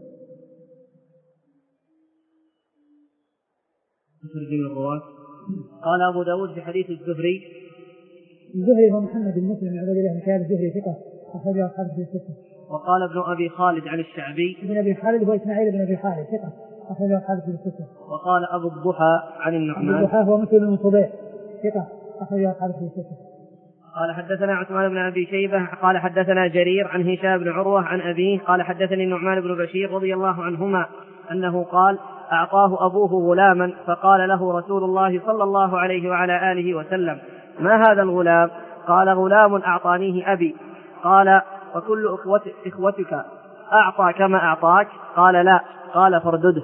قال أبو داود في حديث الزهري الزهري هو محمد بن مسلم بن عبد الله بن شهاب الزهري ثقة أخرجه أصحاب الكتب الستة. وقال ابن أبي خالد عن الشعبي ابن أبي خالد هو إسماعيل بن أبي خالد ثقة أخرجه أصحاب الكتب الستة. وقال أبو الضحى عن النعمان أبو الضحى هو مسلم بن صبيح ثقة أخرجه أصحاب الكتب الستة. قال حدثنا عثمان بن أبي شيبة قال حدثنا جرير عن هشام بن عروة عن أبيه قال حدثني النعمان بن بشير رضي الله عنهما أنه قال أعطاه أبوه غلاما فقال له رسول الله صلى الله عليه وعلى آله وسلم ما هذا الغلام؟ قال غلام أعطانيه أبي. قال وكل إخوتك أعطى كما أعطاك؟ قال لا. قال فاردده.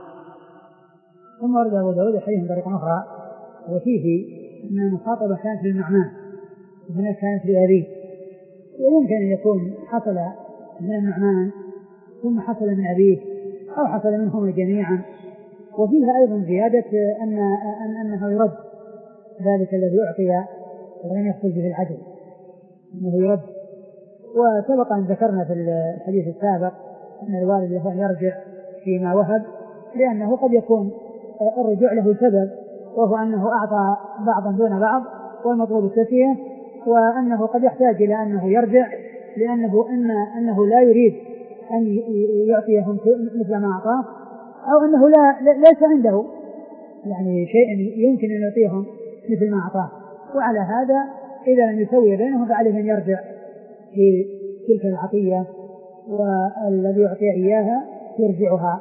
ثم ورد أبو داود حديث طريقة أخرى وفيه أن المخاطبة كانت للنعمان وهنا كانت لأبيه، ويمكن أن يكون حصل من النعمان ثم حصل من أبيه أو حصل منهم جميعا. وفيها أيضا زيادة أن أن أنه يرد ذلك الذي أعطي ولم يحصل به العدل أنه يرد. وسبق أن ذكرنا في الحديث السابق أن الوالد يرجع فيما وهب، لأنه قد يكون الرجوع له سبب وهو أنه أعطى بعضا دون بعض والمطلوب التسوية، وأنه قد يحتاج إلى أنه يرجع لأنه إن أنه لا يريد أن يعطيهم مثل ما أعطاه، أو أنه لا ليس عنده يعني شيء يمكن أن يعطيهم مثل ما أعطاه. وعلى هذا إذا لم يسوي بينهم فعليه أن يرجع في تلك العطية والذي يعطي إياها يرجعها.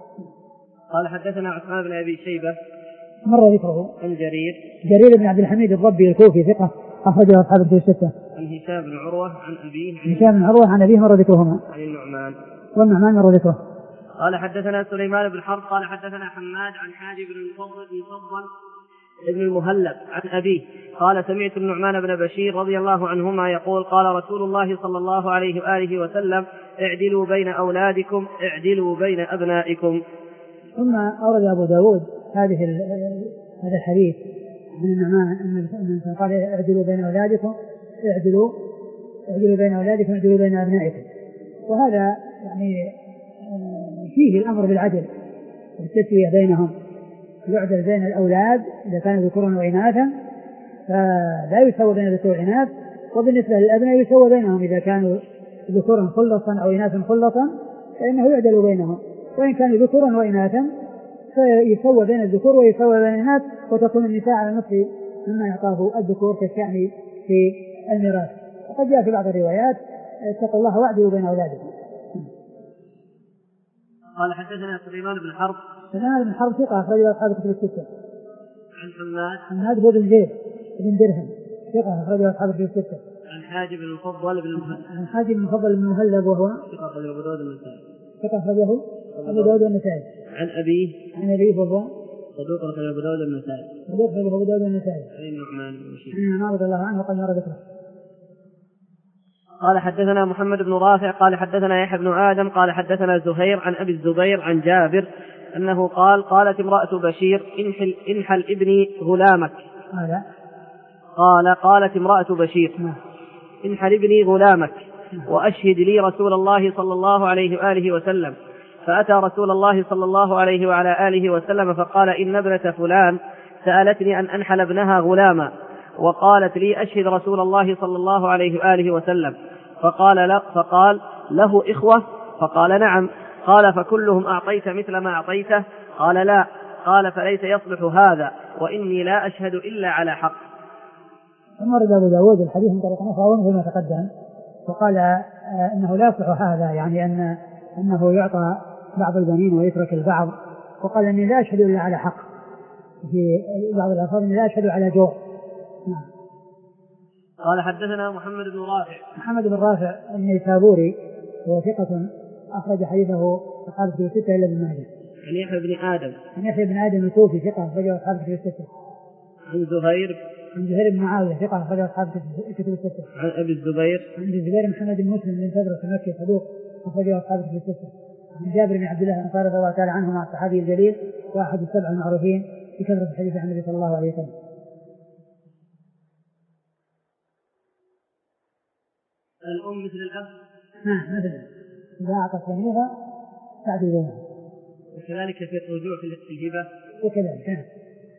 قال حدثنا عثمان بن أبي شيبة مر ذكره عن جرير جرير بن عبد الحميد الضبي الكوفي ثقة أخرجه أصحاب الكتب الستة. عن هشام بن عروة عن أبيه هشام بن عروة عن أبيه مر ذكرهما. عن النعمان والنعمان مر ذكره. قال حدثنا سليمان بن حرب قال حدثنا حماد عن حاجب بن المفضل بن فضل ابن المهلب عن أبيه قال سمعت النعمان بن بشير رضي الله عنهما يقول قال رسول الله صلى الله عليه وآله وسلم اعدلوا بين أولادكم اعدلوا بين أبنائكم. ثم أورد أبو داود هذه هذا الحديث من النعمان أن قال اعدلوا بين أولادكم اعدلوا اعدلوا بين أولادكم اعدلوا بين أبنائكم، وهذا يعني فيه الأمر بالعدل والتسوية بينهم، يعدل بين الأولاد إذا كانوا ذكورا وإناثا فلا يسوى بين الذكور والإناث، وبالنسبة للأبناء يسوى بينهم إذا كانوا ذكورا خلصا أو إناثا خلصا فإنه يعدل بينهم، وإن كانوا ذكورا وإناثا فيسوى بين الذكور ويسوى بين الإناث، وتكون النساء على نصف مما يعطاه الذكور كالشأن في الميراث. وقد جاء في بعض الروايات اتقوا الله واعدلوا بين أولادكم. قال حدثنا سليمان بن حرب سليمان بن حرب ثقة أخرجه أصحاب الكتب الستة. عن حماد حماد بن زيد بن درهم ثقة أخرجه أصحاب الكتب الستة. عن حاجب المفضل بن المهلب. عن حاجب المفضل بن المهلب وهو ثقة أخرجه أبو داود النسائي. ثقة أخرجه أبو داود النسائي. عن أبيه. عن أبيه وهو صدوق أخرجه أبو داود النسائي. صدوق أخرجه أبو داود النسائي. عن النعمان بن بشير. عن النعمان رضي الله عنه وقد مر ذكره. قال حدثنا محمد بن رافع قال حدثنا يحيى بن آدم قال حدثنا زهير عن أبي الزبير عن جابر أنه قال قالت امرأة بشير انحل, انحل ابني غلامك. قال قال قالت امرأة بشير انحل ابني غلامك وأشهد لي رسول الله صلى الله عليه وآله وسلم. فأتى رسول الله صلى الله عليه وعلى آله وسلم فقال إن ابنة فلان سألتني أن أنحل ابنها غلاما وقالت لي أشهد رسول الله صلى الله عليه وآله وسلم. فقال لا فقال له إخوة؟ فقال نعم. قال فكلهم أعطيت مثل ما أعطيته؟ قال لا. قال فليس يصلح هذا وإني لا أشهد إلا على حق. ثم رد أبو داود الحديث من طريق نصر مثل ما تقدم وقال إنه لا يصلح هذا يعني أن أنه يعطى بعض البنين ويترك البعض. وقال إني لا أشهد إلا على حق في بعض الألفاظ إني لا أشهد على جور. نعم. قال حدثنا محمد بن رافع. محمد بن رافع النيسابوري هو ثقة أخرج حديثه أصحاب الكتب الستة إلا ابن ماجه. عن يحيى بن آدم. عن يحيى بن آدم الكوفي ثقة أخرج أصحاب الكتب الستة. عن زهير. عن زهير بن معاوية ثقة أخرج أصحاب الكتب الستة. عن أبي الزبير. عن الزبير محمد بن مسلم بن تدرس المكي صدوق أخرج أصحاب الكتب الستة. عن جابر بن عبد الله الأنصاري رضي الله تعالى عنه مع الصحابي الجليل واحد السبع المعروفين بكثرة الحديث عن النبي صلى الله عليه وسلم. الأم مثل الأب؟ نعم مثل إذا أعطت بنيها تعدي بينها. وكذلك في الرجوع في الهبة. وكذلك نعم.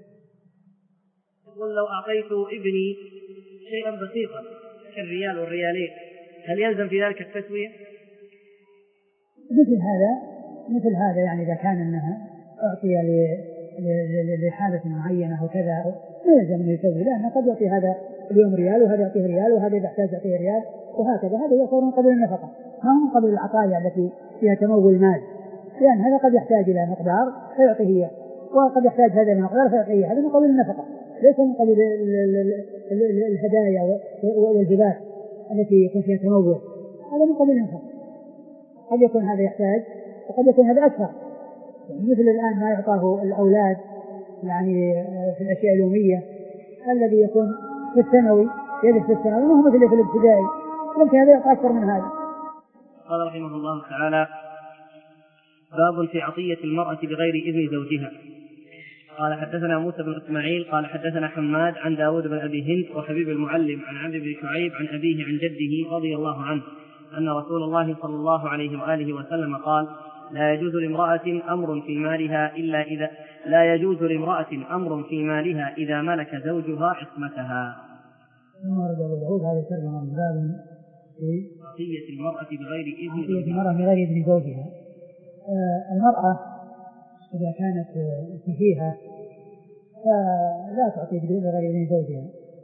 يقول لو أعطيت ابني شيئا بسيطا كالريال والريالين هل يلزم في ذلك التسوية؟ مثل هذا مثل هذا يعني إذا كان أنها أعطي لحالة معينة وكذا لا يلزم أن يسوي لأنه قد يعطي هذا اليوم ريال وهذا يعطيه ريال وهذا إذا احتاج يعطيه ريال وهكذا. هذا يصير من قبل النفقة ما هو من قبل العطايا التي فيها تمول مال لأن هذا قد يحتاج إلى مقدار فيعطيه إياه وقد يحتاج هذا المقدار فيعطيه. هذا من قبل النفقة ليس من قبل الهدايا والهبات التي يكون فيها تمول. هذا من قبل النفقة. قد يكون هذا يحتاج وقد يكون هذا أكثر يعني مثل الآن ما يعطاه الأولاد يعني في الأشياء اليومية الذي يكون في الثانوي يدرس في الثانوي وهو مثل في الابتدائي يمكن هذا يعطى أكثر من هذا. قال رحمه الله تعالى باب في عطية المرأة بغير إذن زوجها. قال حدثنا موسى بن إسماعيل قال حدثنا حماد عن داود بن أبي هند وحبيب المعلم عن عمرو بن شعيب عن أبيه عن جده رضي الله عنه أن رسول الله صلى الله عليه وآله وسلم قال لا يجوز لامرأة أمر في مالها إلا إذا لا يجوز لامرأة أمر في مالها إذا ملك زوجها عصمتها. ثم ورد أبو داود هذا الترجمة من باب في عطية المرأة بغير إذن عطية المرأة بغير إذن زوجها. آه المرأة إذا كانت سفيهة فلا تعطي بغير إذن زوجها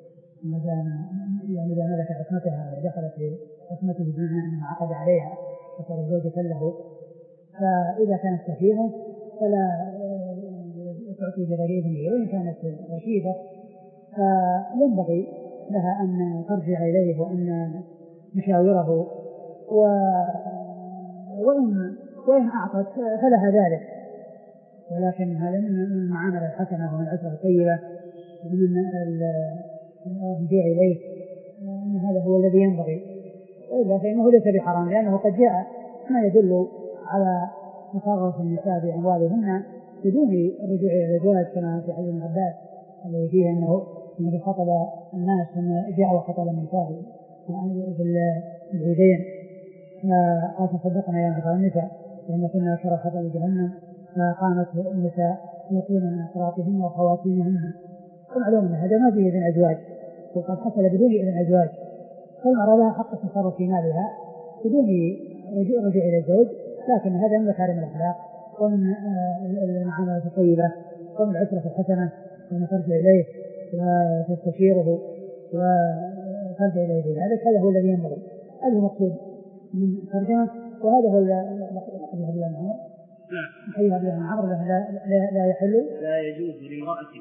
يعني إذا ملك عصمتها دخلت في عصمته بمعنى أنها عقد عليها وصار زوجة له. فإذا كانت سفيهة فلا تعطي بغير إذنه وإن كانت رشيدة فينبغي لها أن ترجع إليه وأن نشاوره و... وإن... وإن أعطت فلها ذلك ولكن هذا من المعاملة الحسنة ومن العشرة الطيبة ومن الرجوع إليه أن هذا هو الذي ينبغي. وإلا فإنه ليس بحرام لأنه قد جاء ما يدل على مصارف النساء بأموالهن بدون الرجوع إلى الزواج كما في حديث ابن عباس الذي فيه أنه النبي خطب الناس ثم جاء وخطب النساء في العيدين فقال تصدقنا يا معشر النساء لأن كنا أكثر خطب جهنم فقامت النساء يطيل من أقراطهن وخواتيمهن. ومعلوم أن هذا ما فيه إذن أزواج وقد حصل بدون إذن أزواج فالمرأة لها حق التصرف في مالها بدون رجوع إلى الزوج لكن هذا من مكارم الأخلاق ومن المعاملة الطيبة ومن العشرة الحسنة ومن ترجع إليه وتستشيره وترجع إليه ذلك. هذا هو الذي ينبغي. هذا المقصود من الترجمة وهذا هو حديث عبد الله بن عمر. حديث عبد الله بن عمر لا لا يحل لا يجوز لامرأة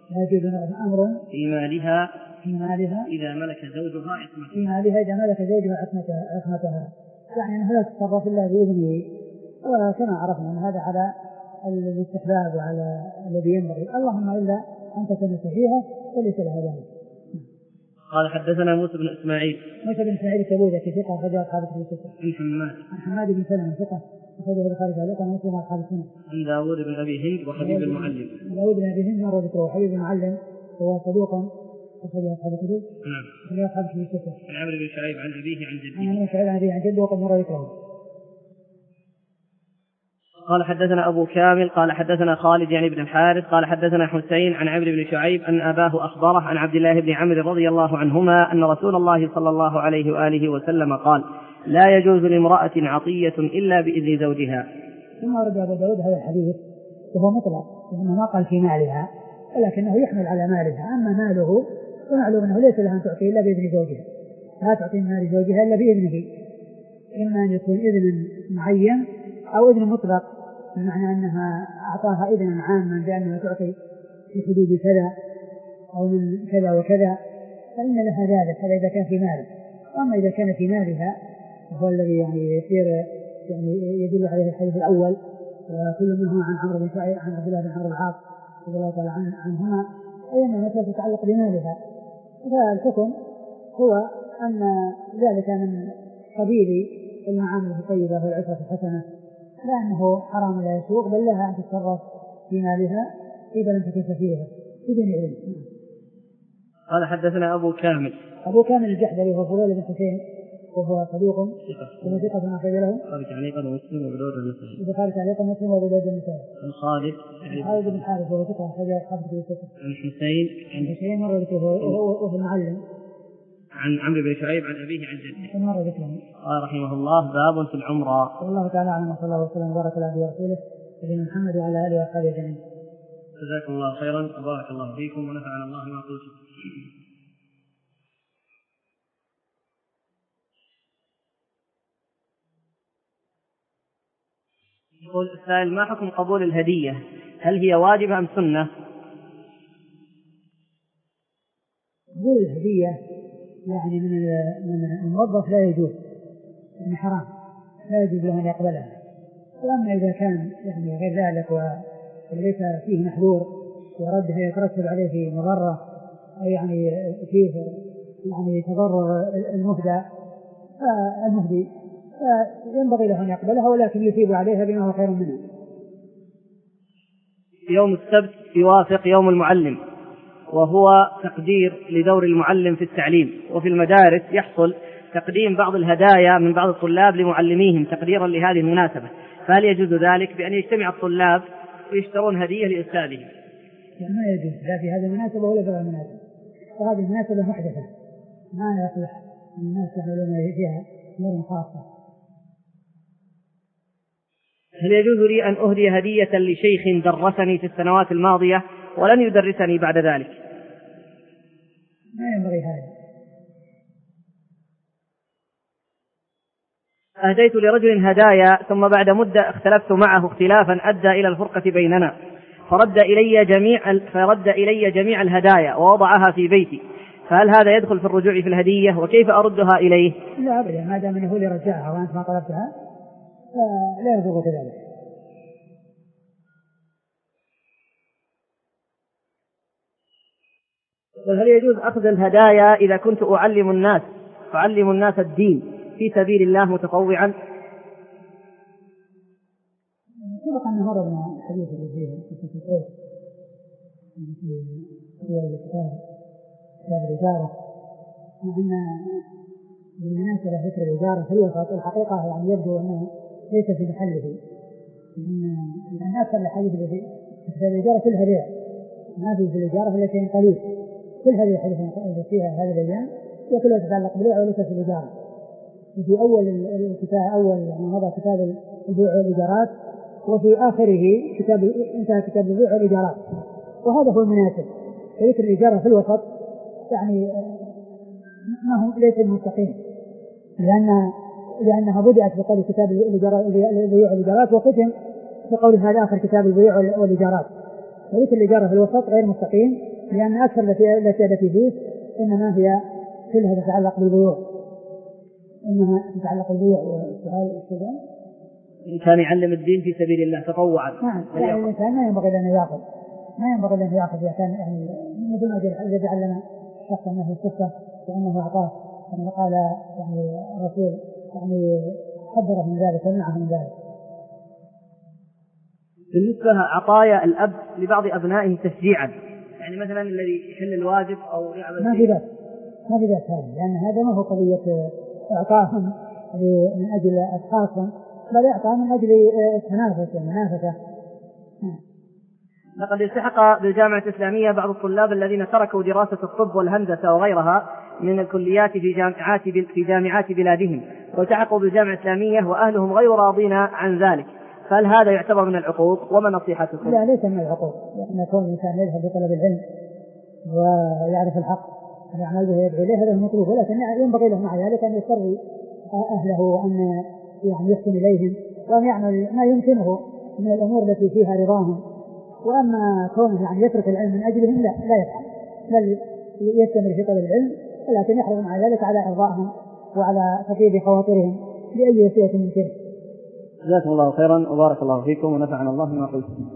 لا يجوز أمر في مالها في مالها إذا ملك زوجها عصمتها في مالها إذا ملك زوجها عصمتها, عصمتها. يعني أنها لا تتصرف إلا بإذنه، وكما عرفنا أن هذا على الاستحباب وعلى الذي ينبغي، اللهم إلا أن تكون فيها وليس لها ذلك. قال حدثنا موسى بن إسماعيل موسى بن إسماعيل التبوذكي في ثقة أخرجه أصحاب الكتب الستة. عن حماد عن حماد بن سلمة ثقة أخرجه البخاري تعليقا ومسلم أصحاب السنة. عن داوود بن أبي هند وحبيب المعلم. داوود بن أبي هند مر ذكره، وحبيب المعلم هو صدوق أخرجه أصحاب الكتب. نعم. أخرجه أصحاب الكتب الستة. عن عمرو بن شعيب عن أبيه عن جده. عن عمرو بن شعيب عن أبيه عن جده وقد مر ذكره. قال حدثنا أبو كامل قال حدثنا خالد يعني بن الحارث قال حدثنا حسين عن عمرو بن شعيب أن أباه أخبره عن عبد الله بن عمرو رضي الله عنهما أن رسول الله صلى الله عليه وآله وسلم قال: لا يجوز لامرأة عطية إلا بإذن زوجها. ثم ورد أبو داود هذا الحديث وهو مطلق، لأنه ما قال في مالها، ولكنه يحمل على مالها. أما ماله فمعلوم أنه ليس لها أن تعطيه إلا بإذن زوجها، لا تعطي مال زوجها إلا بإذنه، إما أن يكون إذن معين أو إذن مطلق، بمعنى أنها أعطاها إذنا عاما بأنها تعطي في حدود كذا أو من كذا وكذا، فإن لها ذلك. هذا إذا كان في ماله. وأما إذا كان في مالها وهو الذي يعني يصير يعني يدل عليه الحديث الأول، وكل منه عن عمرو بن شعيب عن عبد الله بن عمرو العاص رضي الله تعالى عنهما، أي أن المسألة تتعلق بمالها، فالحكم هو أن ذلك من قبيل المعاملة الطيبة والعشرة الحسنة، لأنه حرام لا يسوق، بل لها أن تتصرف في مالها إذا لم تكن فيها بدون علم. قال حدثنا أبو كامل أبو كامل الجحدري وهو فضيل بن حسين وهو صدوق وهو ثقة أخرج له البخاري تعليقا ومسلم وأبو داود والنسائي. البخاري تعليقا ومسلم وأبو داود والنسائي. عن خالد خالد بن حارث وهو ثقة أخرج أصحاب الكتب الستة. عن حسين عن حسين مر ذكره وهو المعلم. عن عمرو بن شعيب عن أبيه عن جده. مر ذكره. قال رحمه الله: باب في العمرة. والله تعالى أعلم، وصلى الله وسلم وبارك على عبده ورسوله سيدنا محمد وعلى آله وأصحابه أجمعين. جزاكم الله خيرا وبارك الله فيكم ونفعنا الله بما قلتم. يقول السائل: ما حكم قبول الهدية؟ هل هي واجبة أم سنة؟ قبول الهدية يعني من من الموظف لا يجوز، يعني حرام، لا يجوز له أن يقبلها. وأما إذا كان يعني غير ذلك وليس فيه محذور وردها يترتب عليه في مضرة أو يعني فيه يعني تضرر المهدى المهدي، فينبغي له أن يقبلها، ولكن يثيب عليها بما هو خير منه. يوم السبت يوافق يوم المعلم، وهو تقدير لدور المعلم في التعليم، وفي المدارس يحصل تقديم بعض الهدايا من بعض الطلاب لمعلميهم تقديرا لهذه المناسبة، فهل يجوز ذلك بأن يجتمع الطلاب ويشترون هدية لأستاذهم؟ يعني ما يجوز لا في هذه المناسبة ولا في هذه المناسبة، وهذه المناسبة محدثة ما يصلح الناس يعملون فيها أمور خاصة. هل يجوز لي أن أهدي هدية لشيخ درسني في السنوات الماضية ولن يدرسني بعد ذلك؟ ما ينبغي هذا. أهديت لرجل هدايا ثم بعد مدة اختلفت معه اختلافا أدى إلى الفرقة بيننا، فرد إلي جميع فرد إلي جميع الهدايا ووضعها في بيتي، فهل هذا يدخل في الرجوع في الهدية وكيف أردها إليه؟ لا أبدا، ما دام أنه لرجعها وأنت ما طلبتها لا يضر كذلك. هل يجوز أخذ الهدايا إذا كنت أعلم الناس أعلم الناس الدين في سبيل الله متطوعا؟ سبق أن مرضنا الحديث اللي فيه في الصوت في أول الكتاب كتاب الإجارة، أن بالمناسبة ذكر الإجارة في الوسط الحقيقة يعني يبدو أنه ليس في محله، لأن أكثر الحديث اللي في كتاب الإجارة كلها بيع، ما في في الإجارة إلا شيء قليل، كل هذه الحديث فيها هذه الأيام هي كلها تتعلق بالبيع وليس في الإجارة. وفي أول الكتاب أول يعني مضى كتاب البيع والإيجارات، وفي آخره كتاب انتهى كتاب البيع والإيجارات، وهذا هو المناسب. ذكر الإجارة في الوسط يعني ما هو ليس المستقيم، لأن لأنها بدأت بقول كتاب البيع والإيجارات وختم بقول هذا آخر كتاب البيع والإيجارات، فذكر الإجارة في الوسط غير مستقيم، لأن أكثر التي التي فيه إنما هي كلها تتعلق بالبيوع، إنها تتعلق بالبيوع. والسؤال السؤال كان يعلم الدين في سبيل الله تطوعا. نعم، يعني الإنسان ما ينبغي أن يأخذ ما ينبغي أن يأخذ إذا كان يعني مثل ما الذي علم شخصا أنه الصفة وأنه أعطاه، كما قال يعني الرسول يعني حذره من ذلك ومنعه من ذلك. بالنسبة عطايا الأب لبعض أبنائه تشجيعا، يعني مثلا الذي يحل الواجب أو يعمل ما في ذات ما في ذات هذا، لأن هذا ما هو قضية إعطاهم من أجل أشخاصهم، بل إعطاء من أجل التنافس والمنافسة. لقد التحق بالجامعة الإسلامية بعض الطلاب الذين تركوا دراسة الطب والهندسة وغيرها من الكليات في جامعات في جامعات بلادهم والتحقوا بالجامعة الإسلامية وأهلهم غير راضين عن ذلك، فهل هذا يعتبر من العقوق وما نصيحتكم؟ لا، ليس من العقوق، لأن كون الإنسان يذهب لطلب العلم ويعرف الحق ويعمل به يدعو إليه هذا المطلوب، ولكن ينبغي له مع ذلك أن يسري أهله وأن يعني يحسن إليهم وأن يعمل ما يمكنه من الأمور التي فيها رضاهم. وأما كونه يعني يترك العلم من أجلهم لا لا يفعل، بل يستمر في طلب العلم، ولكن يحرص مع ذلك على إرضائهم وعلى تطيب خواطرهم بأي وسيلة ممكنة. جزاكم الله خيرا وبارك الله فيكم ونفعنا الله بما قلتم.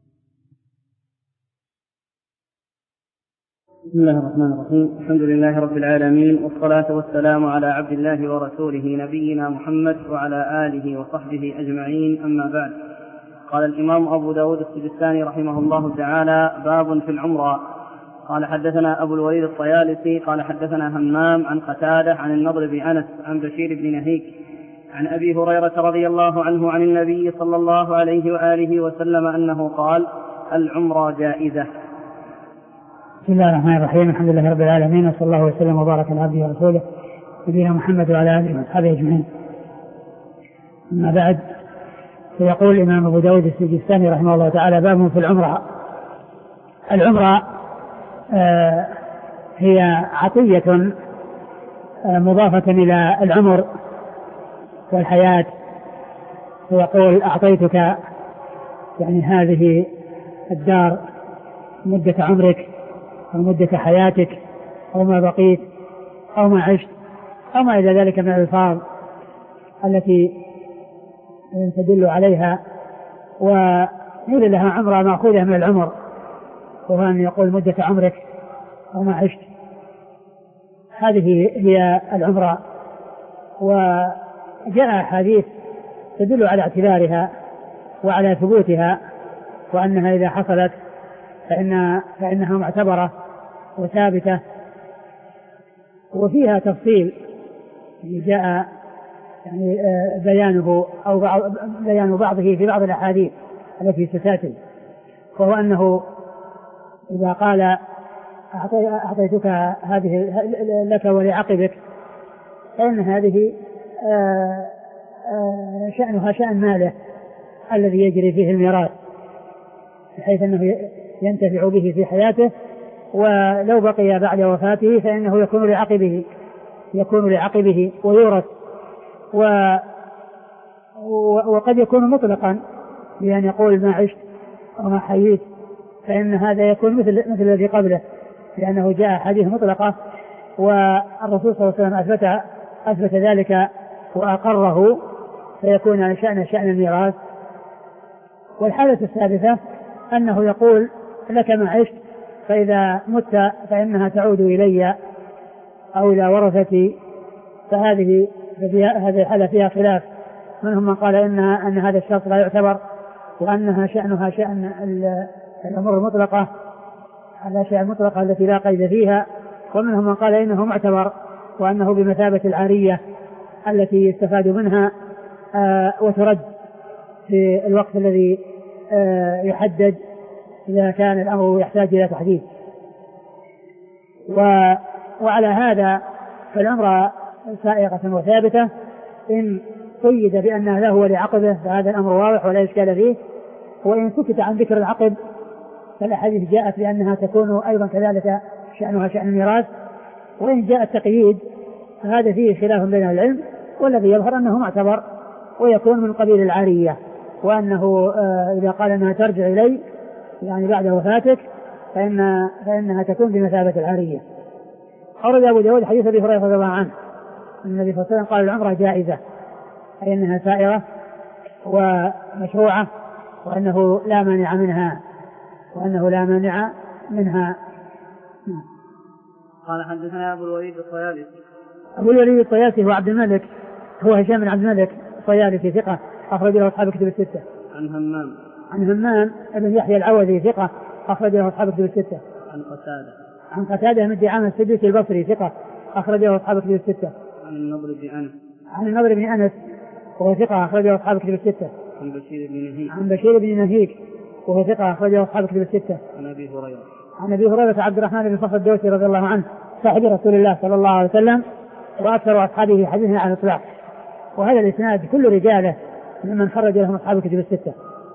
بسم الله الرحمن الرحيم، الحمد لله رب العالمين، والصلاة والسلام على عبد الله ورسوله نبينا محمد وعلى آله وصحبه أجمعين، أما بعد. قال الإمام أبو داود السجستاني رحمه الله تعالى: باب في العمرة. قال حدثنا أبو الوليد الطيالسي قال حدثنا همام عن قتادة عن النضر بن أنس عن بشير بن نهيك عن أبي هريرة رضي الله عنه عن النبي صلى الله عليه وآله وسلم أنه قال: العمرة جائزة. بسم الله الرحمن الرحيم، الحمد لله رب العالمين، وصلى الله وسلم وبارك على عبده ورسوله نبينا محمد وعلى آله وصحبه أجمعين. أما بعد، فيقول الإمام أبو داود السجستاني رحمه الله تعالى: باب في العمرة. العمرة آه هي عطية آه مضافة إلى العمر والحياة، ويقول: أعطيتك يعني هذه الدار مدة عمرك أو مدة حياتك أو ما بقيت أو ما عشت أو ما إلى ذلك من الألفاظ التي تدل عليها. وقيل لها عمرة مأخوذة من العمر، وهو أن يقول مدة عمرك أو ما عشت. هذه هي العمرة، وجاء حديث تدل على اعتبارها وعلى ثبوتها، وأنها إذا حصلت فإن فإنها معتبرة وثابتة. وفيها تفصيل جاء يعني بيانه أو بيان بعضه في بعض الأحاديث التي ستأتي، وهو أنه إذا قال: أعطيتك هذه لك ولعقبك، فإن هذه شأنها شأن ماله الذي يجري فيه الميراث، بحيث أنه ينتفع به في حياته، ولو بقي بعد وفاته فإنه يكون لعقبه يكون لعقبه ويورث. و وقد يكون مطلقا بأن يقول ما عشت وما حييت، فإن هذا يكون مثل مثل الذي قبله، لأنه جاء حديث مطلقة، والرسول صلى الله عليه وسلم أثبت أثبت ذلك وأقره، فيكون شأن شأن الميراث. والحالة الثالثة أنه يقول: لك ما عشت، فإذا مت فإنها تعود إلي أو إلى ورثتي. فهذه هذه الحالة فيها خلاف، منهم من قال إنها أن هذا الشرط لا يعتبر، وأنها شأنها شأن الأمور المطلقة على شأن المطلقة التي لا قيد فيها، ومنهم من قال إنه معتبر، وأنه بمثابة العارية التي يستفاد منها آه وترد في الوقت الذي آه يحدد إذا كان الأمر يحتاج إلى تحديد. وعلى هذا فالعمرة سائغة وثابتة، إن قيد بأنها له ولعقبه فهذا الأمر واضح ولا إشكال فيه، وإن سكت عن ذكر العقب فالأحاديث جاءت بأنها تكون أيضا كذلك شأنها شأن الميراث. وإن جاء التقييد فهذا فيه خلاف بين العلم، والذي يظهر أنه معتبر ويكون من قبيل العارية، وأنه إذا قال أنها ترجع إلي يعني بعد وفاتك فإن فإنها تكون بمثابة العارية. أورد أبو داود حديث أبي هريرة رضي الله عنه أن النبي صلى الله عليه وسلم قال العمرة جائزة، أي أنها سائرة ومشروعة، وأنه لا مانع منها وأنه لا مانع منها. قال حدثنا أبو الوليد الطيالسي. أبو الوليد الطيالسي هو عبد الملك، هو هشام بن عبد الملك الطيالسي ثقة أخرج له أصحاب الكتب الستة. عن همام عن همام ابن يحيى العوذي ثقة أخرج له أصحاب الكتب الستة. عن قتادة عن قتادة بن دعامة السدوسي البصري ثقة أخرج له أصحاب الكتب الستة. عن النضر بن أنس عن النضر بن أنس وهو ثقة أخرج له أصحاب الكتب الستة. عن بشير بن نهيك عن بشير بن نهيك وهو ثقة أخرج له أصحاب الكتب الستة. عن أبي هريرة عن أبي هريرة عبد الرحمن بن صخر الدوسي رضي الله عنه صاحب رسول الله صلى الله عليه وسلم وأكثر أصحابه حديثا عن الإطلاق. وهذا الإسناد كل رجاله ممن خرج لهم أصحاب الكتب الستة.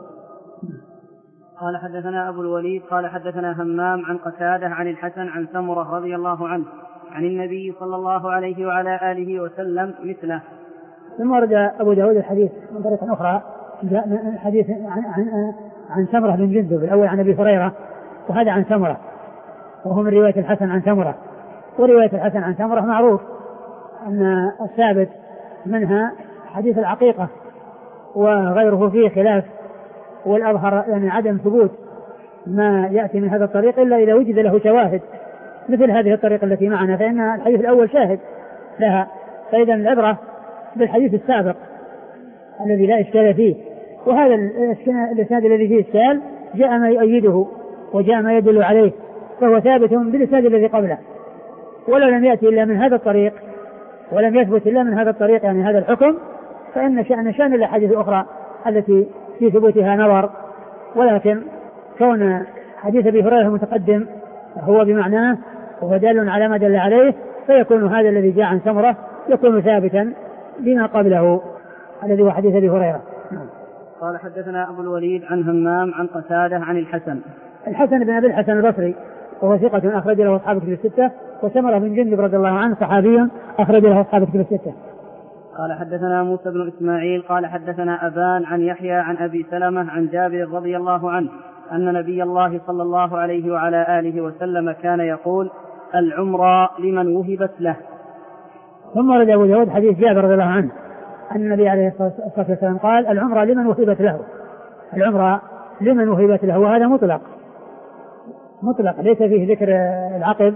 قال حدثنا أبو الوليد قال حدثنا همام عن قتادة عن الحسن عن سمرة رضي الله عنه عن النبي صلى الله عليه وعلى آله وسلم مثله. ثم ورد أبو داود الحديث من طريقة أخرى حديث عن, عن, عن سمرة بن جندب، الأول عن أبي هريرة وهذا عن سمرة، وهو من رواية الحسن عن سمرة. ورواية الحسن عن سمرة معروف أن الثابت منها حديث العقيقة وغيره فيه خلاف، والأظهر يعني عدم ثبوت ما يأتي من هذا الطريق إلا إذا وجد له شواهد مثل هذه الطريقة التي معنا، فإن الحديث الأول شاهد لها، فإذا العبرة بالحديث السابق الذي لا إشكال فيه. وهذا الإسناد الذي فيه إشكال جاء ما يؤيده وجاء ما يدل عليه، فهو ثابت بالإسناد الذي قبله، ولو لم يأتي إلا من هذا الطريق ولم يثبت إلا من هذا الطريق يعني هذا الحكم، فإن شأن شأن الأحاديث الأخرى التي في ثبوتها نظر. ولكن كون حديث أبي هريرة المتقدم هو بمعناه وهو دال على ما دل عليه، فيكون هذا الذي جاء عن سمرة يكون ثابتا بما قبله الذي هو حديث أبي هريرة. قال حدثنا أبو الوليد عن همام عن قتادة عن الحسن. الحسن بن أبي الحسن البصري وهو ثقة أخرج له أصحاب الكتب الستة. وسمرة بن جندب رضي الله عنه صحابي أخرج له أصحاب الكتب الستة. قال حدثنا موسى بن إسماعيل قال حدثنا أبان عن يحيى عن أبي سلمة عن جابر رضي الله عنه أن نبي الله صلى الله عليه وعلى آله وسلم كان يقول العمرة لمن وهبت له. ثم ورد أبو داود حديث جابر رضي الله عنه أن النبي عليه الصلاة والسلام قال العمرة لمن وهبت له. العمرة لمن وهبت له، وهذا مطلق مطلق ليس فيه ذكر العقب،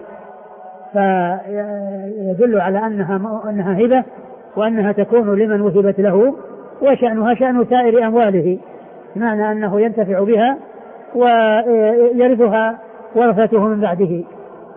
فيدل على أنها أنها هبة وأنها تكون لمن وهبت له، وشأنها شأن سائر أمواله، بمعنى أنه ينتفع بها ويرثها ورثته من بعده.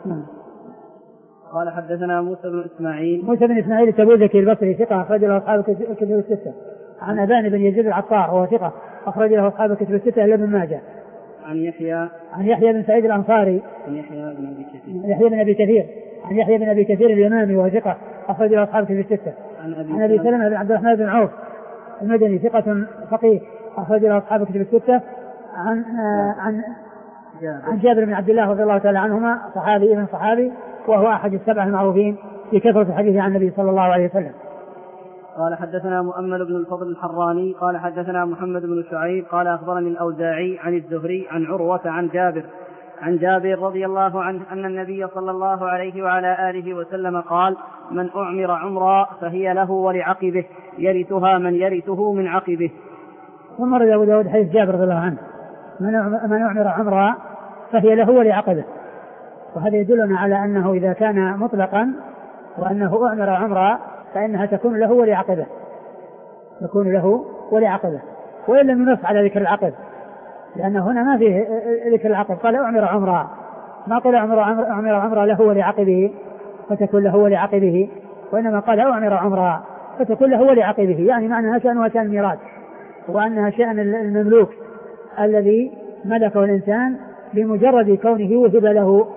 قال حدثنا موسى بن إسماعيل موسى بن إسماعيل التبوذكي البصري ثقة أخرج له أصحاب الكتب الستة. عن أبان بن يزيد العطار وهو ثقة أخرج له أصحاب الكتب الستة إلا ابن ماجه. عن يحيى عن يحيى بن سعيد الأنصاري عن يحيى بن أبي كثير يحيى بن أبي كثير عن يحيى بن أبي كثير اليمامي وهو ثقة أخرج له أصحاب الكتب الستة. عن أبي, عن أبي سلمة بن عبد الرحمن بن عوف المدني ثقة فقيه أخرج له أصحاب الكتب الستة. عن عن عن جابر بن عبد الله رضي الله تعالى عنهما صحابي ابن صحابي، وهو أحد السبعة المعروفين في كثرة الحديث عن النبي صلى الله عليه وسلم. قال حدثنا مؤمل بن الفضل الحراني قال حدثنا محمد بن شعيب قال أخبرني الأوزاعي عن الزهري عن عروة عن جابر عن جابر رضي الله عنه أن النبي صلى الله عليه وعلى آله وسلم قال من أعمر عمرا فهي له ولعقبه يرثها من يرثه من عقبه. ثم رد أبو داود حديث جابر رضي الله عنه من أعمر عمرا فهي له ولعقبه، وهذا يدلنا على أنه إذا كان مطلقا وأنه أعمر عمرا فإنها تكون له ولعقبه تكون له ولعقبه وإن لم ينص على ذكر العقب، لأن هنا ما فيه ذكر العقب، قال أعمر عمرا ما قال أعمر عمرا أعمر عمرا له ولعقبه فتكون له ولعقبه، وإنما قال أعمر عمرا فتكون له ولعقبه، يعني معناها شأنها شأن الميراث وأنها شأن المملوك الذي ملكه الإنسان بمجرد كونه وهب له.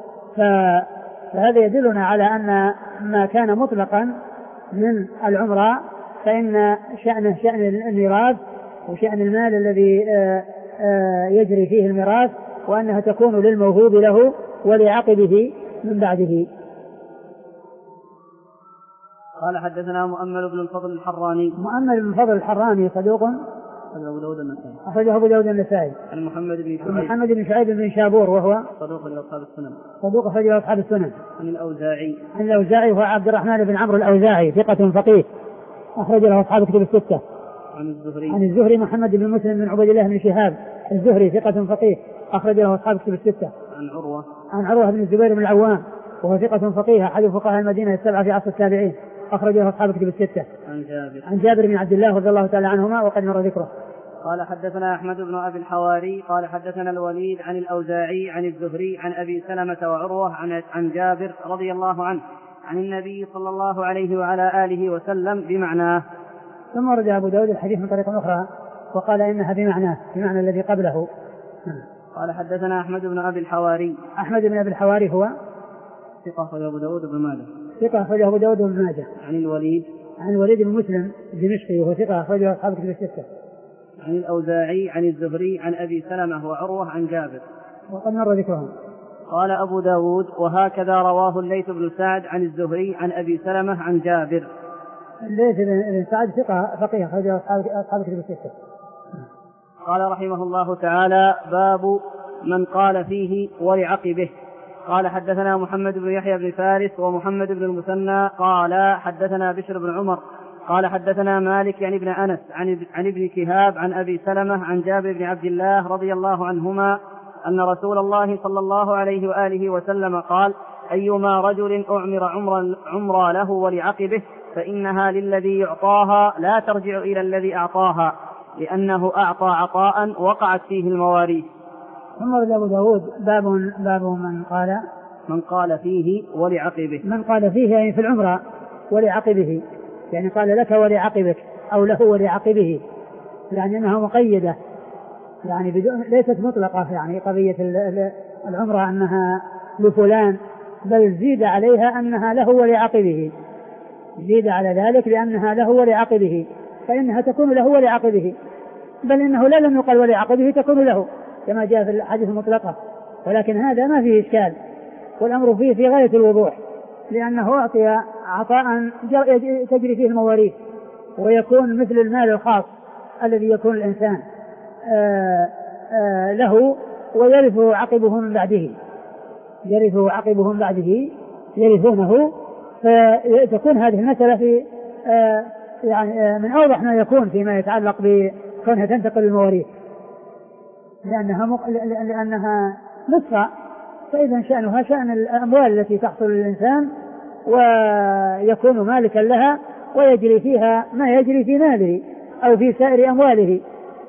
فهذا يدلنا على أن ما كان مطلقا من العمرة فإن شأنه شأن الميراث وشأن المال الذي يجري فيه الميراث، وأنها تكون للموهوب له ولعقبه من بعده. قال حدثنا مؤمل بن الفضل الحراني مؤمل بن الفضل الحراني صدوق أبو داود النسائي. أخرجه أبو داود النسائي. عن محمد بن شعيب. محمد بن شعيب بن شابور وهو صدوق لأصحاب السنن. صدوق أخرجه أصحاب السنن. عن الأوزاعي. عن الأوزاعي وهو عبد الرحمن بن عمرو الأوزاعي ثقة فقيه أخرج له أصحاب كتب الستة. عن الزهري. عن الزهري محمد بن مسلم بن عبيد الله بن شهاب الزهري ثقة فقيه أخرج له أصحاب كتب الستة. عن عروة. عن عروة بن الزبير بن العوام وهو ثقة فقيه أحد فقهاء المدينة السبعة في عصر التابعين أخرج له أصحاب كتب الستة. عن جابر. عن جابر بن عبد الله رضي الله تعالى عنهما وقد مر ذكره. قال حدثنا أحمد بن أبي الحواري قال حدثنا الوليد عن الأوزاعي عن الزهري عن أبي سلمة وعروة عن عن جابر رضي الله عنه عن النبي صلى الله عليه وعلى آله وسلم بمعناه. ثم رجع أبو داود الحديث من طريق أخرى وقال إنها بمعناه بمعنى الذي قبله. قال حدثنا أحمد بن أبي الحواري. أحمد بن أبي الحواري هو ثقة أخرجه أبو داود بن ماجه. ثقة أخرجه أبو داود بن ماجه. عن الوليد. عن الوليد بن مسلم الدمشقي وهو ثقة أخرجه أصحاب كتب الستة. عن الأوزاعي عن الزهري عن أبي سلمة وعروة عن جابر وقد مر ذكرهم. قال أبو داود وهكذا رواه الليث بن سعد عن الزهري عن أبي سلمة عن جابر. الليث بن سعد ثقة فقيه أخرجه أصحاب كتب الستة. قال رحمه الله تعالى باب من قال فيه ولعقبه. قال حدثنا محمد بن يحيى بن فارس ومحمد بن المثنى قال حدثنا بشر بن عمر قال حدثنا مالك يعني ابن أنس عن, عن ابن كهاب عن أبي سلمة عن جابر بن عبد الله رضي الله عنهما أن رسول الله صلى الله عليه وآله وسلم قال أيما رجل أعمر عمرا, عمرا له ولعقبه فإنها للذي يعطاها لا ترجع إلى الذي أعطاها لأنه أعطى عطاء وقعت فيه المواريث. ثم رد أبو داود باب, باب من قال من قال فيه ولعقبه. من قال فيه يعني في العمرة ولعقبه يعني قال لك ولعقبك أو له ولعقبه يعني أنها مقيدة يعني بدون ليست مطلقة يعني قضية العمرة أنها لفلان بل زيد عليها أنها له ولعقبه زيد على ذلك لأنها له ولعقبه فإنها تكون له ولعقبه بل إنه لا لم يقل ولعقبه تكون له كما جاء في الحديث المطلقة ولكن هذا ما فيه إشكال والأمر فيه في غاية الوضوح لأنه أعطي عطاء تجري فيه المواريث ويكون مثل المال الخاص الذي يكون الإنسان آآ آآ له ويرثه عقبه من بعده يرثه عقبه من بعده يرثونه فتكون هذه المسألة في يعني من أوضح ما يكون فيما يتعلق بكونها تنتقل المواريث لأنها, مق... لأنها نصف فإذا شأنها شأن الأموال التي تحصل للإنسان ويكون مالكا لها ويجري فيها ما يجري في ماله أو في سائر أمواله.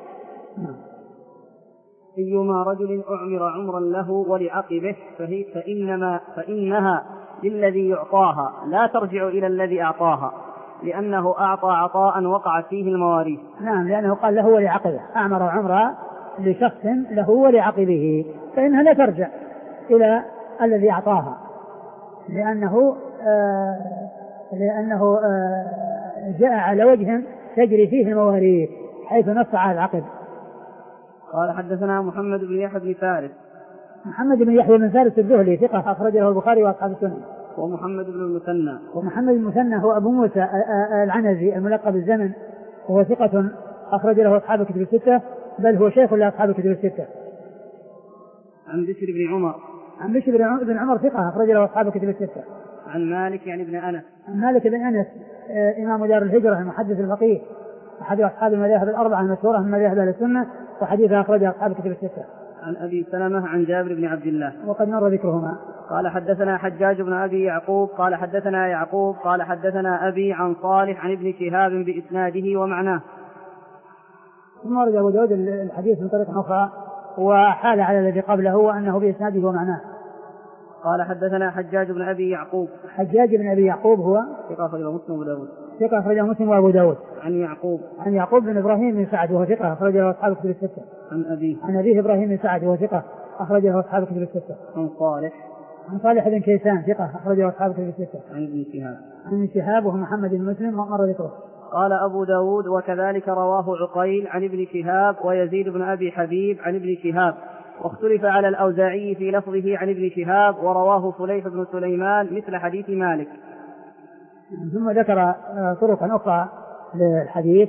أيما رجل أعمر عمرا له ولعقبه فهي فإنما فإنها للذي يعطاها لا ترجع إلى الذي أعطاها لأنه أعطى عطاء وقعت فيه المواريث. نعم لأنه قال له ولعقبه أعمر عمرا لشخص له ولعقبه فإنها لا ترجع إلى الذي أعطاها لأنه آه لأنه آه جاء على وجه تجري فيه المواريث حيث نص على العقد. قال حدثنا محمد بن يحيى بن فارس. محمد بن يحيى بن فارس الذهلي ثقة أخرجه البخاري وأصحاب السنن. ومحمد بن المثنى. ومحمد بن المثنى هو أبو موسى العنزي الملقب بالزمن وهو ثقة أخرج له أصحاب كتب الستة بل هو شيخ لأصحاب كتب الستة. عن بشر بن عمر. عن بشر بن عمر ثقة أخرج له أصحاب كتب الستة. عن مالك يعني بن أنس. عن مالك بن أنس إمام دار الهجرة المحدث الفقيه أحد أصحاب المذاهب الأربعة المشهورة من مذاهب أهل السنة وحديثه أخرج أصحاب كتب الستة. عن أبي سلمة عن جابر بن عبد الله وقد مر ذكرهما. قال حدثنا حجاج بن أبي يعقوب قال حدثنا يعقوب قال حدثنا أبي عن صالح عن ابن شهاب بإسناده ومعناه. ثم ورد أبو داود الحديث من طريق أخرى وحال على الذي قبله وأنه بإسناده ومعناه. قال حدثنا حجاج بن أبي يعقوب. حجاج بن أبي يعقوب هو ثقة أخرجه مسلم وأبو داود. ثقة أخرجه مسلم وأبو داود. عن يعقوب. عن يعقوب بن إبراهيم بن سعد وهو ثقة أخرجه أصحاب كتب الستة. عن أبيه. عن أبيه إبراهيم بن سعد وهو ثقة أخرجه أصحاب كتب الستة. عن صالح. عن صالح بن كيسان ثقة أخرجه أصحاب كتب الستة. عن ابن شهاب. عن ابن شهاب وهو محمد بن مسلم ومر ذكره. قال أبو داود وكذلك رواه عقيل عن ابن شهاب ويزيد بن أبي حبيب عن ابن شهاب واختلف على الأوزاعي في لفظه عن ابن شهاب ورواه فليح بن سليمان مثل حديث مالك. ثم ذكر طرقا أخرى للحديث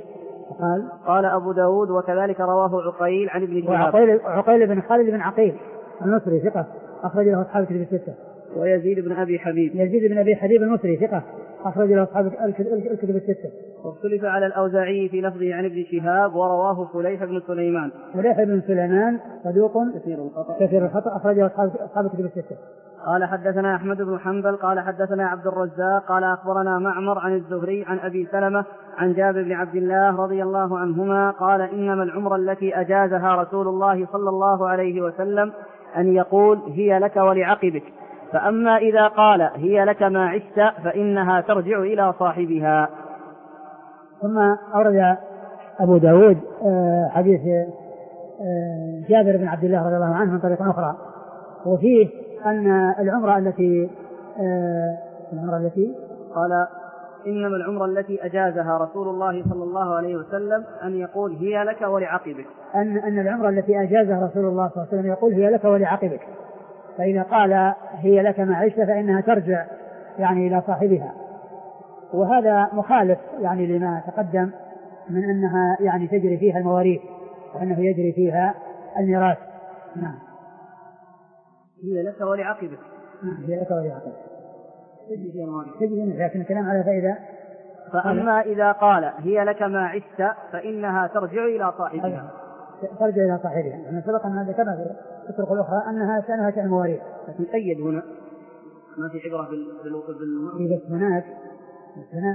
قال قال أبو داود وكذلك رواه عقيل عن ابن شهاب. وعقيل عقيل بن خالد بن عقيل المصري ثقة أخرج له أصحاب الكتب الستة. ويزيد بن أبي حبيب يزيد بن أبي حبيب المصري ثقة أخرج له أصحاب الكتب الستة. واختلف على الأوزاعي في لفظه عن ابن شهاب ورواه فليح بن سليمان. فليح بن سليمان صدوق كثير الخطأ أخرجه أصحاب الكتب الستة. قال حدثنا أحمد بن حنبل قال حدثنا عبد الرزاق قال أخبرنا معمر عن الزهري عن أبي سلمة عن جابر بن عبد الله رضي الله عنهما قال إنما العمرة التي أجازها رسول الله صلى الله عليه وسلم أن يقول هي لك ولعقبك، فأما إذا قال هي لك ما عشت فإنها ترجع إلى صاحبها. ثم أورد أبو داود حديث جابر بن عبد الله رضي الله عنه من طريق أخرى، وفيه أن العمرة التي العمرة التي قال إنما العمرة التي أجازها رسول الله صلى الله عليه وسلم أن يقول هي لك ولعقبك، أن أن العمرة التي أجازها رسول الله صلى الله عليه وسلم يقول هي لك ولعقبك، فإذا قال هي لك ما عشت فإنها ترجع يعني إلى صاحبها. وهذا مخالف يعني لما تقدم من أنها يعني تجري فيها المواريث وأنه يجري فيها الميراث. نعم. هي لك ولعقبك. نعم هي لك ولعقبك. تجري فيها المواريث. تجري لكن الكلام على فائدة. فأما إذا قال هي لك ما عشت فإنها ترجع إلى صاحبها. ترجع إلى صاحبها. يعني سبق أن ذكرنا في الطرق الأخرى أنها شأنها شأن المواريث. لكن قيد هنا ما في عبرة بال بس هناك هنا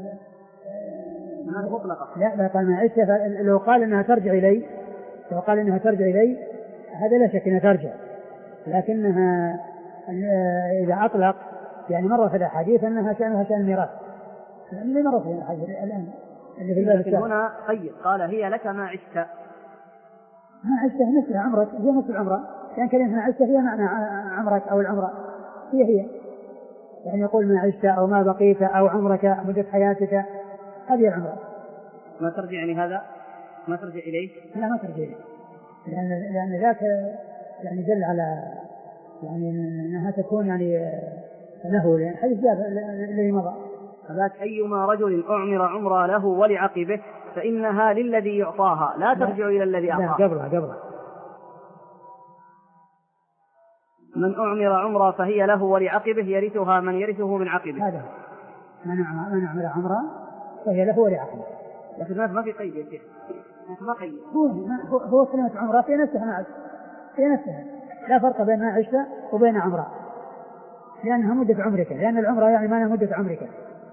هناك مطلقة. لا لا قال ما عشت لو قال إنها ترجع إلي لو قال إنها ترجع إلي هذا لا شك إنها ترجع، لكنها إذا أطلق يعني مرة في الأحاديث أنها شأنها شأن الميراث، اللي مرة في الأحاديث الآن اللي في الباب. لكن هنا قيد قال هي لك ما عشت. ما عشت نفس عمرك هي نفس العمرة، يعني كلمة عشت فيها معنى عمرك أو العمرة هي هي، يعني يقول ما عشت أو ما بقيت أو عمرك مدة حياتك هذه العمرة. ما ترجع يعني هذا ما ترجع إليه؟ لا ما ترجع إليه، لأن لأن ذاك يعني دل على يعني أنها تكون يعني له، يعني حديث جابر الذي مضى هذاك أيما رجل أعمر عمرة له ولعقبه فإنها للذي يعطاها لا ترجع إلى الذي أعطاها. لا قبلها قبلها من أعمر عمرة فهي له ولعقبه يرثها من يرثه من عقبه. هذا من أعمر عمرة فهي له ولعقبه. لكن ما في قيد يا شيخ، ما قيد. هو هو كلمة عمرة في نفسها ما في نفسها لا فرق بين ما عشت وبين عمرة، لأنها مدة عمرك، لأن العمرة يعني ما مدة عمرك.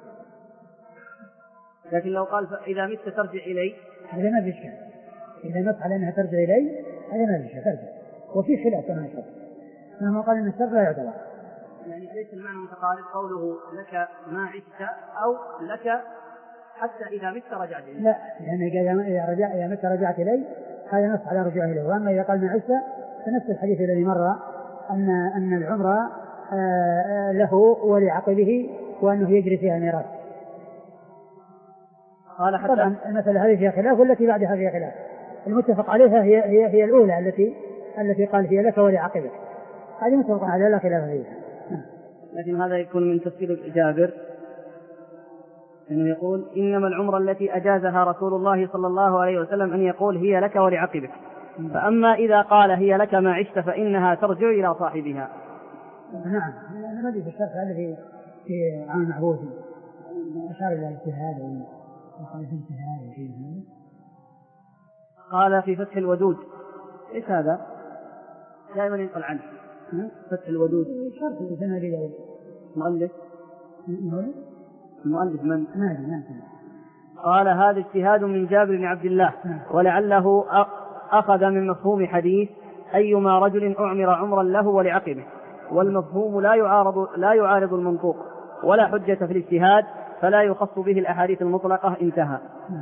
لكن لو قال إذا مت ترجع إلي هذا ما في إشكال، إذا نص على أنها ترجع إلي هذا ما في إشكال ترجع، وفي خلاف كما شاء لما قال إن السر لا يعتبر، يعني ليس المعنى متقارب قوله لك ما عشت أو لك حتى إذا مت رجعت إلي. لا، لأن إذا رجع إذا مت رجعت إلي هذا نص على رجوع إليه. وأما إذا قال ما عشت فنفس الحديث الذي مر أن أن العمرة له ولعقبه وأنه يجري فيها الميراث. قال طبعا المسألة هذه فيها خلاف والتي بعدها فيها خلاف. المتفق عليها هي هي هي الأولى التي التي قال هي لك ولعقبك، هذه متفق عليها لا خلاف فيها. لكن هذا يكون من تفسير جابر انه يقول انما العمرة التي اجازها رسول الله صلى الله عليه وسلم ان يقول هي لك ولعقبك، فاما اذا قال هي لك ما عشت فانها ترجع الى صاحبها. نعم انا بدي في الشرح الذي في عام المعبود اشار الى الاجتهاد وقال في اجتهاد. قال في فتح الودود ايش هذا؟ دائما ينقل عنه فتح الودود شرح الجمالية. مؤلف المؤلف من؟ نعم. قال هذا اجتهاد من جابر بن عبد الله ولعله أخذ من مفهوم حديث أيما رجل أعمر عمرا له ولعقبه، والمفهوم لا يعارض لا يعارض المنطوق ولا حجة في الاجتهاد فلا يخص به الأحاديث المطلقة. انتهى.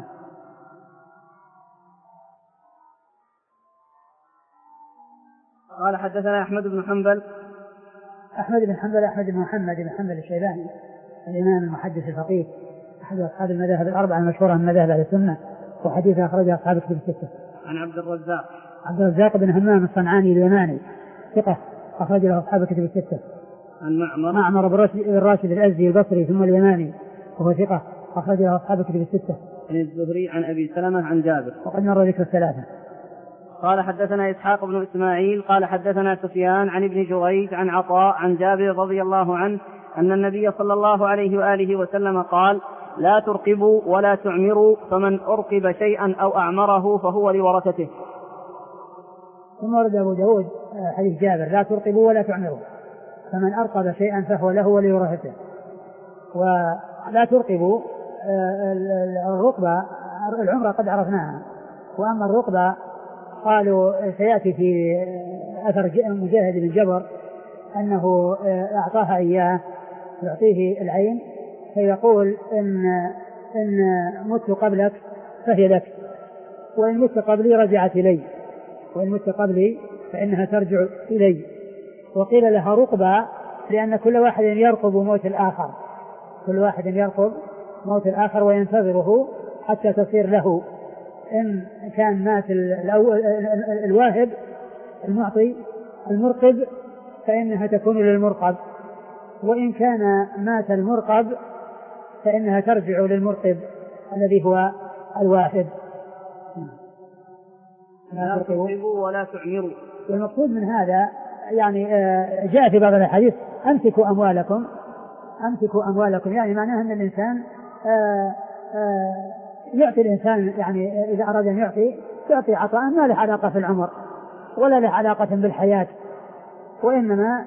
قال حدثنا أحمد بن حنبل أحمد بن حنبل أحمد بن محمد بن حنبل الشيباني الإمام المحدث الفقيه أحد أصحاب المذاهب الأربعة المشهورة من مذاهب أهل السنة، وحديث أخرجه أصحاب الكتب الستة. عن عبد الرزاق عبد الرزاق بن همام الصنعاني اليماني ثقة أخرج له أصحاب الكتب الستة. عن معمر معمر بن راشد الأزدي البصري ثم اليماني وهو ثقة أخرج له أصحاب الكتب الستة. عن الزهري عن أبي سلمة عن جابر. وقد مر ذكر الثلاثة. قال حدثنا إسحاق بن إسماعيل قال حدثنا سفيان عن ابن جريج عن عطاء عن جابر رضي الله عنه أن النبي صلى الله عليه وآله وسلم قال: لا ترقبوا ولا تعمروا، فمن أرقب شيئا أو أعمره فهو لورثته. ثم ورد أبو داود حديث جابر: لا ترقبوا ولا تعمروا، فمن أرقب شيئا فهو له ولورثته. ولا ترقبوا الرقبة العمرة قد عرفناها، وأما الرقبة قالوا سيأتي في أثر مجاهد بن جبر أنه أعطاها إياه يعطيه العين فيقول إن, إن مت قبلك فهي لك، وإن مت قبلي رجعت إلي، وإن مت قبلي فإنها ترجع إلي. وقيل لها رقبة لأن كل واحد يرقب موت الآخر، كل واحد يرقب موت الآخر وينتظره حتى تصير له. إن كان مات الواهب المعطي المرقب فإنها تكون للمرقب، وإن كان مات المرقب فإنها ترجع للمرقب الذي هو الواهب. لا ترقبوا ولا تعمروا. والمقصود من هذا يعني جاء في بعض الحديث: أمسكوا أموالكم، أمسكوا أموالكم، يعني معناه أن الإنسان آآ آآ يعطي الإنسان، يعني إذا أراد أن يعطي يعطي عطاء ما له علاقة في العمر ولا له علاقة بالحياة، وإنما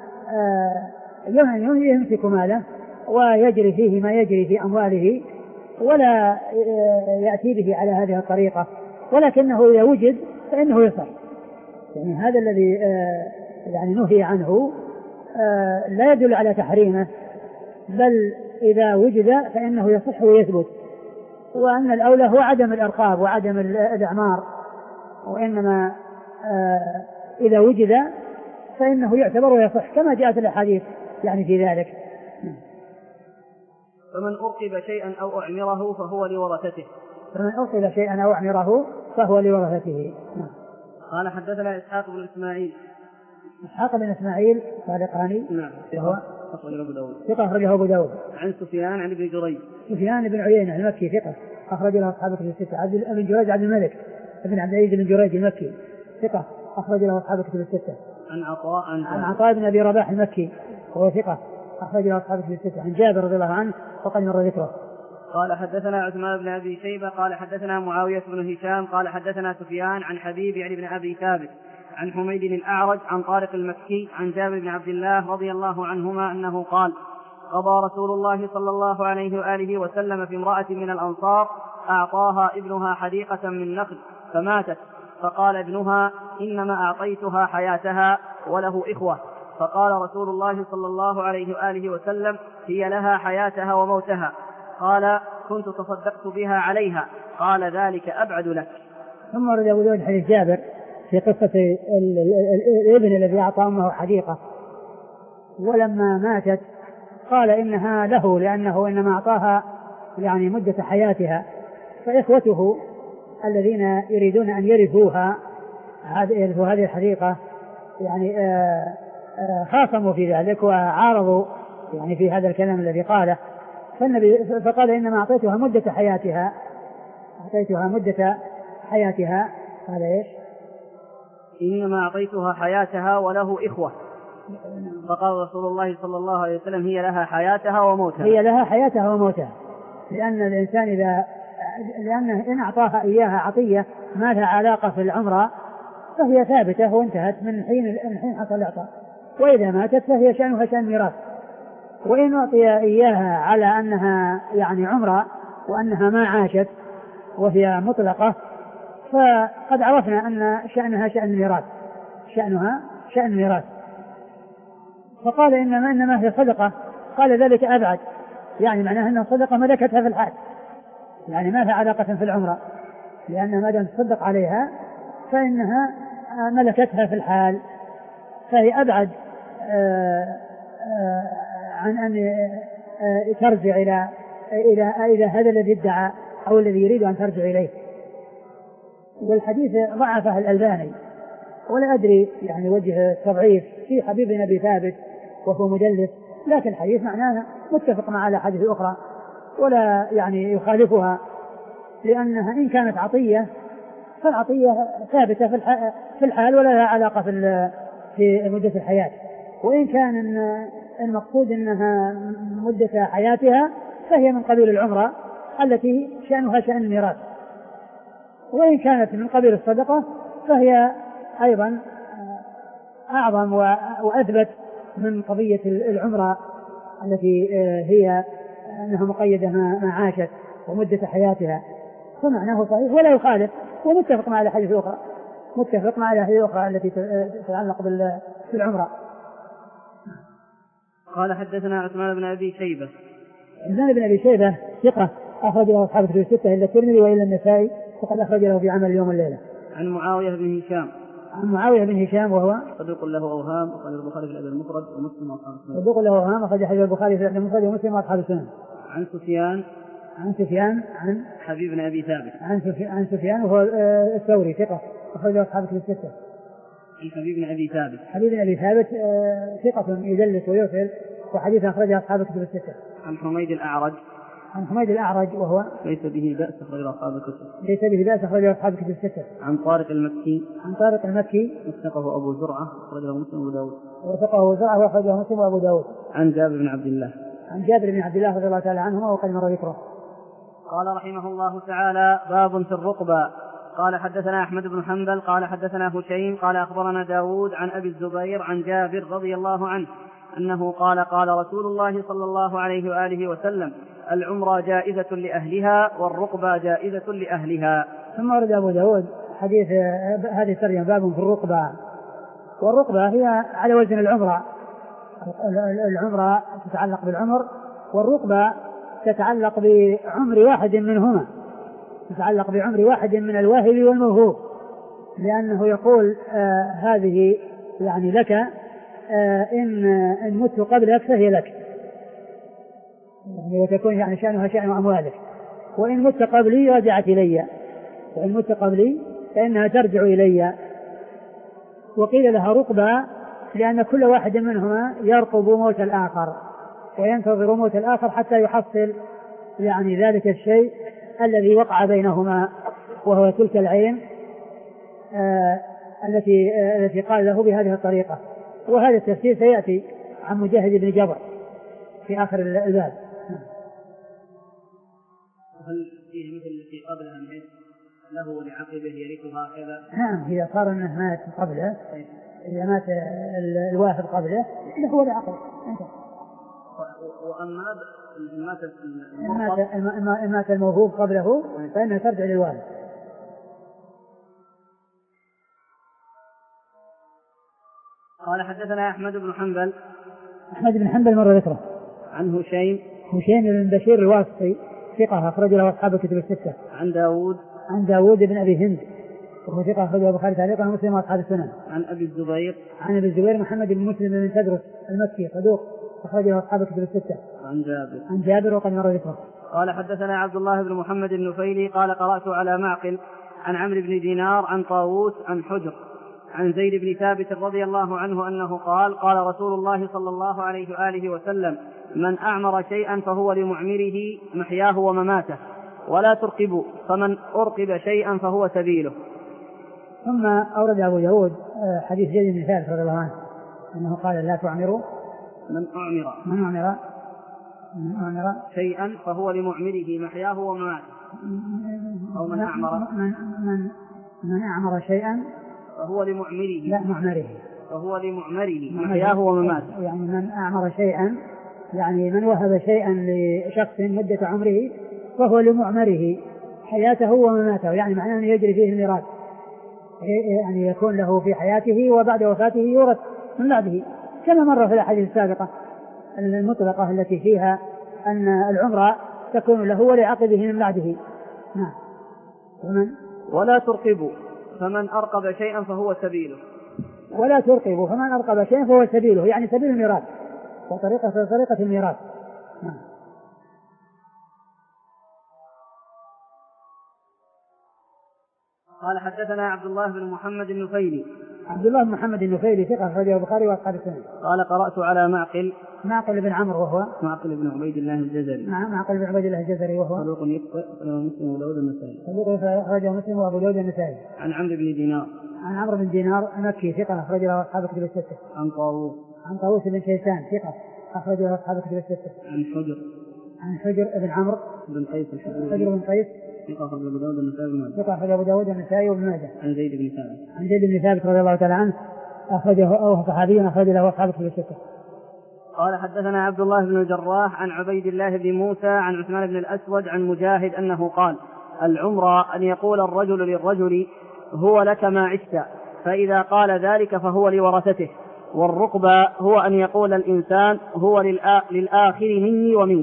يمسك ماله ويجري فيه ما يجري في أمواله ولا يأتي به على هذه الطريقة، ولكنه إذا وجد فإنه يصح. يعني هذا الذي يعني نهي عنه لا يدل على تحريمه، بل إذا وجد فإنه يصح ويثبت، وأن الأولى هو عدم الأرقاب وعدم الإعمار، وإنما إذا وجد فإنه يعتبر ويصح كما جاءت الأحاديث يعني في ذلك. فمن أرقب شيئا أو أعمره فهو لورثته. فمن أرقب شيئا أو أعمره فهو لورثته. قال حدثنا إسحاق بن إسماعيل. إسحاق بن إسماعيل صادقاني. نعم. وهو أخرجه أبو داود. ثقة أخرجه أبو داود. عن سفيان عن ابن جريج. سفيان بن عيينة المكي ثقة أخرج له أصحاب كتب الستة. عبد بن جريج عبد الملك بن عبد العزيز بن جريج المكي ثقة أخرج له أصحاب كتب الستة. عن عطاء عن, عن عطاء بن أبي رباح المكي وهو ثقة أخرج له أصحاب كتب الستة. عن جابر رضي الله عنه وقد مر ذكره. قال حدثنا عثمان بن أبي شيبة قال حدثنا معاوية بن هشام قال حدثنا سفيان عن حبيب يعني بن أبي ثابت عن حميد الأعرج عن طارق المكي عن جابر بن عبد الله رضي الله عنهما أنه قال: قضى رسول الله صلى الله عليه وآله وسلم في امرأة من الأنصار أعطاها ابنها حديقة من نخل فماتت، فقال ابنها: إنما أعطيتها حياتها وله إخوة. فقال رسول الله صلى الله عليه وآله وسلم: هي لها حياتها وموتها. قال: كنت تصدقت بها عليها. قال: ذلك أبعد لك. ثم ورد أبو داود حديث جابر في قصة الابن الذي أعطى أمه حديقة ولما ماتت قال إنها له لأنه إنما أعطاها يعني مدة حياتها، فإخوته الذين يريدون أن يرثوها يرثوا هذه الحديقة يعني خاصموا في ذلك وعارضوا يعني في هذا الكلام الذي قاله، فالنبي فقال: إنما أعطيتها مدة حياتها أعطيتها مدة حياتها هذا إيش؟ إنما أعطيتها حياتها وله إخوة. فقال رسول الله صلى الله عليه وسلم: هي لها حياتها وموتها. هي لها حياتها وموتها، لأن الإنسان إذا لأنه إن أعطاها إياها عطية ما لها علاقة في العمر فهي ثابتة وانتهت من حين من حين حصل الإعطاء، وإذا ماتت فهي شأنها شأن ميراث. وإن أعطي إياها على أنها يعني عمرة وأنها ما عاشت وهي مطلقة فقد عرفنا أن شأنها شأن ميراث شأنها شأن ميراث. فقال: إنما إنما هي صدقة. قال: ذلك أبعد، يعني معناه أنها صدقة ملكتها في الحال، يعني ما لها علاقة في العمرة، لأن ما دام تصدق عليها فإنها ملكتها في الحال، فهي أبعد عن أن ترجع إلى إلى إلى هذا الذي ادعى أو الذي يريد أن ترجع إليه. والحديث ضعفه الألباني، ولا أدري يعني وجه التضعيف في حبيب بن أبي ثابت وهو مدلس، لكن الحديث معناه متفق مع الأحاديث الأخرى ولا يعني يخالفها، لأنها إن كانت عطية فالعطية ثابتة في الحال ولا لها علاقة في في مدة الحياة، وإن كان المقصود أنها مدة حياتها فهي من قبيل العمرة التي شأنها شأن الميراث، وإن كانت من قبيل الصدقة فهي أيضا أعظم وأثبت من قضية العمرة التي هي أنها مقيدة ما عاشت ومدة حياتها، فمعناه صحيح ولا يخالف، ومتفق مع الأحاديث الأخرى متفق مع الأحاديث الأخرى التي تتعلق بالعمرة. قال حدثنا عثمان بن أبي شيبة. عثمان بن أبي شيبة ثقة أخرج له أصحاب الكتب الستة إلا الترمذي وإلا النسائي، وقد أخرج له في عمل اليوم والليلة. عن معاوية بن هشام. عن معاوية بن هشام وهو صدوق له أوهام، أخرج البخاري في الأدب المفرد ومسلم وأصحاب السنن. صدوق له أوهام، أخرج حديث البخاري في الأدب المفرد ومسلم وأصحاب السنن. عن سفيان. عن سفيان عن حبيب بن أبي ثابت. عن سفيان, عن سفيان وهو الثوري ثقة أخرج له أصحاب الكتب الستة. عن حبيب بن أبي ثابت. حبيب بن أبي ثابت ثقة يدلس ويرسل، وحديث أخرجه أصحاب الكتب الستة. عن حميد الأعرج. عن حميد الأعرج وهو ليس به بأس أخرجه أصحاب الكتب. ليس به بأس أخرجه أصحاب الكتب الستة. عن طارق المكي. عن طارق المكي وثقه أبو زرعة أخرجه مسلم وأبو داود. وثقه أبو زرعة وأخرجه مسلم وأبو داود. عن جابر بن عبد الله. عن جابر بن عبد الله رضي الله تعالى عنهما وقد مر ذكره. قال رحمه الله تعالى: باب في الرقبة. قال حدثنا أحمد بن حنبل قال حدثنا هشيم قال أخبرنا داود عن أبي الزبير عن جابر رضي الله عنه أنه قال: قال رسول الله صلى الله عليه وآله وسلم: العمرة جائزة لأهلها والرقبة جائزة لأهلها. ثم ورد أبو داود حديث هذه الترجمة: باب في الرقبة. والرقبة هي على وزن العمرة، العمرة تتعلق بالعمر، والرقبة تتعلق بعمر واحد منهما، تتعلق بعمر واحد من الواهب والموهوب، لأنه يقول آه هذه يعني لك، آه إن إن مت قبلك فهي لك، يعني وتكون يعني شأنها شأن أموالك، وإن مت قبلي رجعت إلي، وإن مت قبلي فإنها ترجع إلي. وقيل لها رقبة لأن كل واحد منهما يرقب موت الآخر وينتظر موت الآخر حتى يحصل يعني ذلك الشيء الذي وقع بينهما، وهو تلك العين آه التي آه التي قال له بهذه الطريقة. وهذا التفسير سيأتي عن مجاهد بن جبر في آخر الباب. هل فيه مثل التي قبلها من له ولعقبه يرثها كذا؟ نعم، إذا صار أنه مات قبله، إذا مات الواحد قبله له ولعقبه. وأما إن مات الموهوب قبله فإنها ترجع للوالد. قال حدثنا أحمد بن حنبل. أحمد بن حنبل مر ذكره. عن هشيم. هشيم بن بشير الواسطي ثقة أخرج له أصحاب الكتب الستة. عن داود. عن داود بن أبي هند وهو ثقة أخرجه البخاري تعليقا ومسلم وأصحاب السنن. عن أبي الزبير. عن أبي الزبير محمد بن مسلم بن تدرس المكي صدوق أخرجه أصحاب الكتب الستة. عن جابر. عن جابر وقد مر ذكره. قال حدثنا عبد الله بن محمد النفيلي قال: قرأت على معقل عن عمرو بن دينار عن طاووس عن حجر عن زيد بن ثابت رضي الله عنه أنه قال: قال رسول الله صلى الله عليه وآله وسلم: من أعمر شيئا فهو لمعمره محياه ومماته، ولا ترقبوا، فمن أرقب شيئا فهو سبيله. ثم أورد أبو داود حديث زيد بن ثابت رضي الله عنه أنه قال: لا تعمروا من أعمر من أعمر من أعمر شيئا فهو لمعمره محياه ومماته، أو من أعمر من من من أعمر شيئا فهو لمعمره لا معمره فهو لمعمره محياه ومماته، يعني من أعمر شيئا يعني من وهب شيئا لشخص مدة عمره فهو لمعمره حياته ومماته، يعني معناه أن يجري فيه الميراث، يعني يكون له في حياته وبعد وفاته يورث من بعده، كما مر في الأحاديث السابقة المطلقة التي فيها أن العمر تكون له ولعقبه من بعده. نعم. ومن ولا ترقبوا فمن أرقب شيئا فهو سبيله. ولا ترقبوا فمن أرقب شيئا فهو سبيله، يعني سبيل الميراث وطريقة طريقة الميراث. نعم. قال حدثنا عبد الله بن محمد النفيلي. عبد الله بن محمد النفيلي ثقة أخرجه البخاري وأصحاب السنن. قال قرأت على معقل معقل بن عمرو وهو معقل بن عبيد الله الجزري. نعم معقل بن عبيد الله الجزري وهو صدوق يخطئ رواه مسلم وداود النسائي. صدوق أخرجه مسلم وأبو داود النسائي. عن عمرو بن دينار عن عمرو بن دينار مكي ثقة أخرج له أصحاب الكتب الستة. عن طاووس عن طاووس بن كيسان ثقة أخرج له أصحاب الكتب الستة. عن حجر عن حجر بن عمرو بن قيس الحجر حجر بن قيس ثقة أخرج أبو داود النسائي وابن ماجه. ثقة أخرج أبو داود النسائي وابن ماجه. عن زيد بن ثابت عن زيد بن ثابت رضي الله تعالى عنه أخرجه أو صحابي أخرج له أصحاب الكتب الستة. قال حدثنا عبد الله بن الجراح عن عبيد الله بن موسى عن عثمان بن الأسود عن مجاهد أنه قال العمرة أن يقول الرجل للرجل هو لك ما عشت، فإذا قال ذلك فهو لورثته. والرقبة هو أن يقول الإنسان هو للآخر مني ومنك.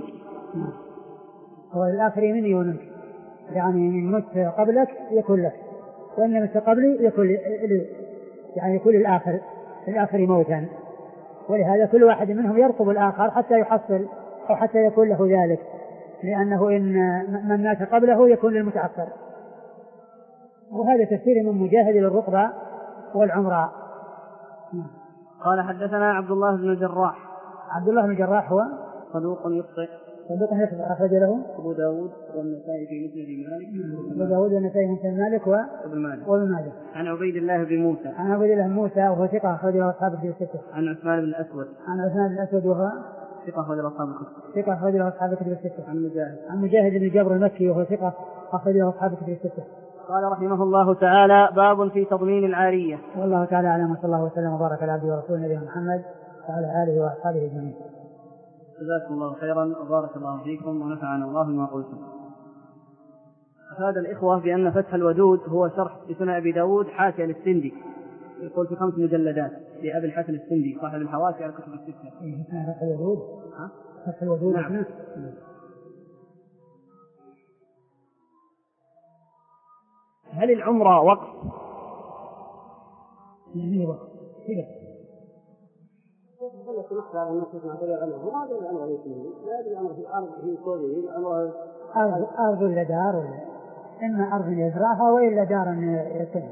هو للآخر مني ومنك، يعني من مت قبلك يكون لك، وإن مت قبلي يكون لي، يعني يكون للآخر الآخر موتا. ولهذا كل واحد منهم يرقب الآخر حتى يحصل أو حتى يكون له ذلك، لأنه إن من مات قبله يكون للمتأخر. وهذا تفسير من مجاهد للرقبة والعمراء. قال حدثنا عبد الله بن الجراح. عبد الله بن الجراح هو صدوق يخطئ صدوق يخطئ أخرج له أبو داود والنسائي في مسند مالك أبو داود والنسائي في مسند مالك وابن ماجه. عن عبيد الله بن موسى عن عبيد الله بن موسى وهو ثقة أخرج له أصحاب الكتب الستة. عن عثمان بن الأسود عن عثمان بن الأسود وهو ثقة أخرج له أصحاب الكتب ثقة أخرج له أصحاب الكتب الستة. عن مجاهد عن مجاهد بن جبر المكي وهو ثقة أخرج له أصحاب الكتب الستة. قال رحمه الله تعالى باب في تضمين العارية. والله تعالى أعلم، وصلى الله وسلم وبارك على عبده ورسوله نبينا محمد وعلى آله وأصحابه أجمعين. جزاكم الله خيرا وبارك الله فيكم ونفعنا الله بما قلتم. أفاد الإخوة بأن فتح الودود هو شرح لسنن أبي داود حاشية للسندي، يقول في خمس مجلدات لأبي الحسن السندي صاحب الحواشي على الكتب الستة. فتح الودود ها فتح الودود نعم. هل العمرة وقف؟ يعني وقف كذا خلت نحكي على الناس يسمع طريق عنه ما أدري الأمر يسميه، لا أدري الأمر في أرض في كوره الأمر أرض أرض ولا دار، ولا إما أرض يزرعها وإلا دار يسكنها.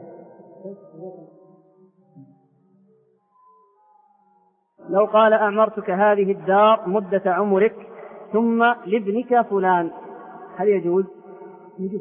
لو قال أعمرتك هذه الدار مدة عمرك ثم لابنك فلان هل يجوز؟ يجوز.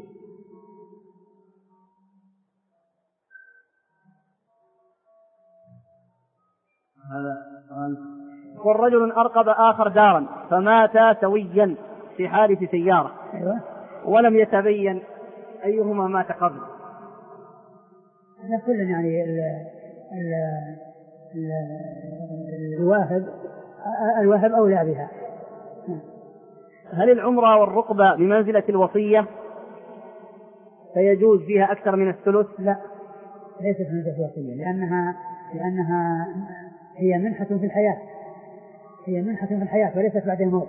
هذا والرجل أرقب آخر دارا فماتا سويا في حادث سيارة أيوة. ولم يتبين أيهما مات قبل. هذا كل يعني ال ال ال الواهب الواهب أولى بها. هل العمرة والرقبة بمنزلة الوصية فيجوز فيها أكثر من الثلث؟ لا، ليست منزلة الوصية، لأنها لأنها هي منحة في الحياة، هي منحة في الحياة وليست بعد الموت.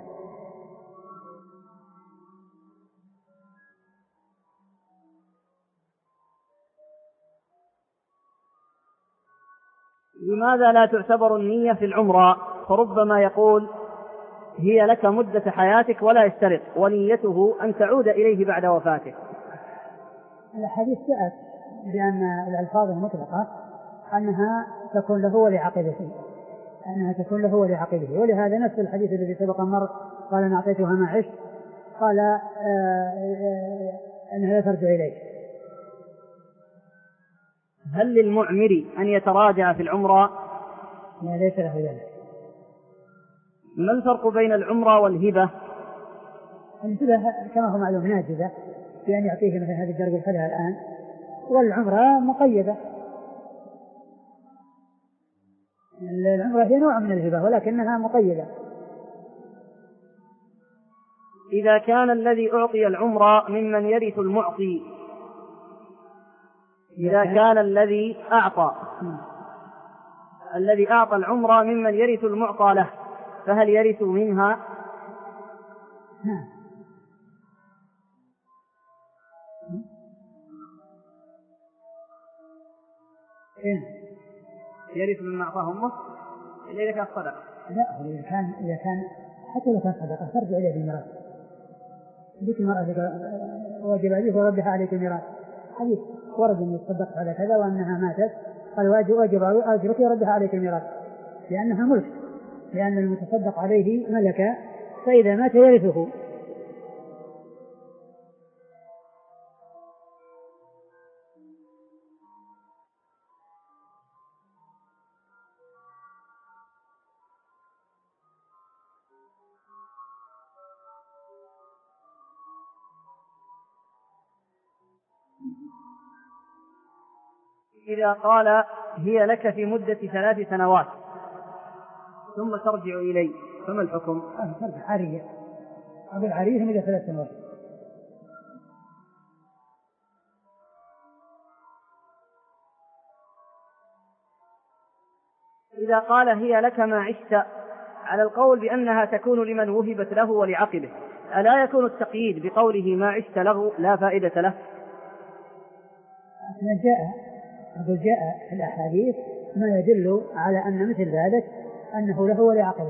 لماذا لا تعتبر النية في العمرة؟ فربما يقول هي لك مدة حياتك ولا يشترط، ونيته أن تعود إليه بعد وفاته. الحديث جاءت بأن الألفاظ المطلقة أنها تكون له ولعقبته، أنها تكون له ولعقبه، ولهذا نفس الحديث الذي سبق مر قال أنا أعطيتها ما عشت قال آه آه أنها لا ترجع إليك. هل للمعمر أن يتراجع في العمرة؟ لا، ليس له ذلك. ما الفرق بين العمرة والهبة؟ الهبة كما هو معلوم ناجزة بأن يعطيه مثل هذه الدرجة الخلها الآن، والعمرة مقيدة. العمرة هي نوع من الهبة ولكنها مقيدة. إذا كان الذي أعطي العمرة ممن يرث المعطي، إذا كان الذي أعطى الذي أعطى العمرة ممن يرث المعطى له فهل يرث منها؟ نعم. يرث مما أعطاه أمه إذا كان صدقة. لا، إذا كان إذا كان حتى لو كان صدقة ترجع إليه بالميراث. ذيك المرأة واجب عليه وربها عليك الميراث، حديث ورد أن يتصدق على كذا وأنها ماتت قال واجب واجب أجرك يردها عليك الميراث، لأنها ملك، لأن المتصدق عليه ملك، فإذا مات يرثه. إذا قال هي لك في مدة ثلاث سنوات ثم ترجع إلي فما الحكم؟ ترجع عارية، أقول عارية مدة ثلاث سنوات. إذا قال هي لك ما عشت، على القول بأنها تكون لمن وهبت له ولعقبه، ألا يكون التقييد بقوله ما عشت له لا فائدة له؟ جاء أقول جاء في الأحاديث ما يدل على أن مثل ذلك أنه له ولعقبه.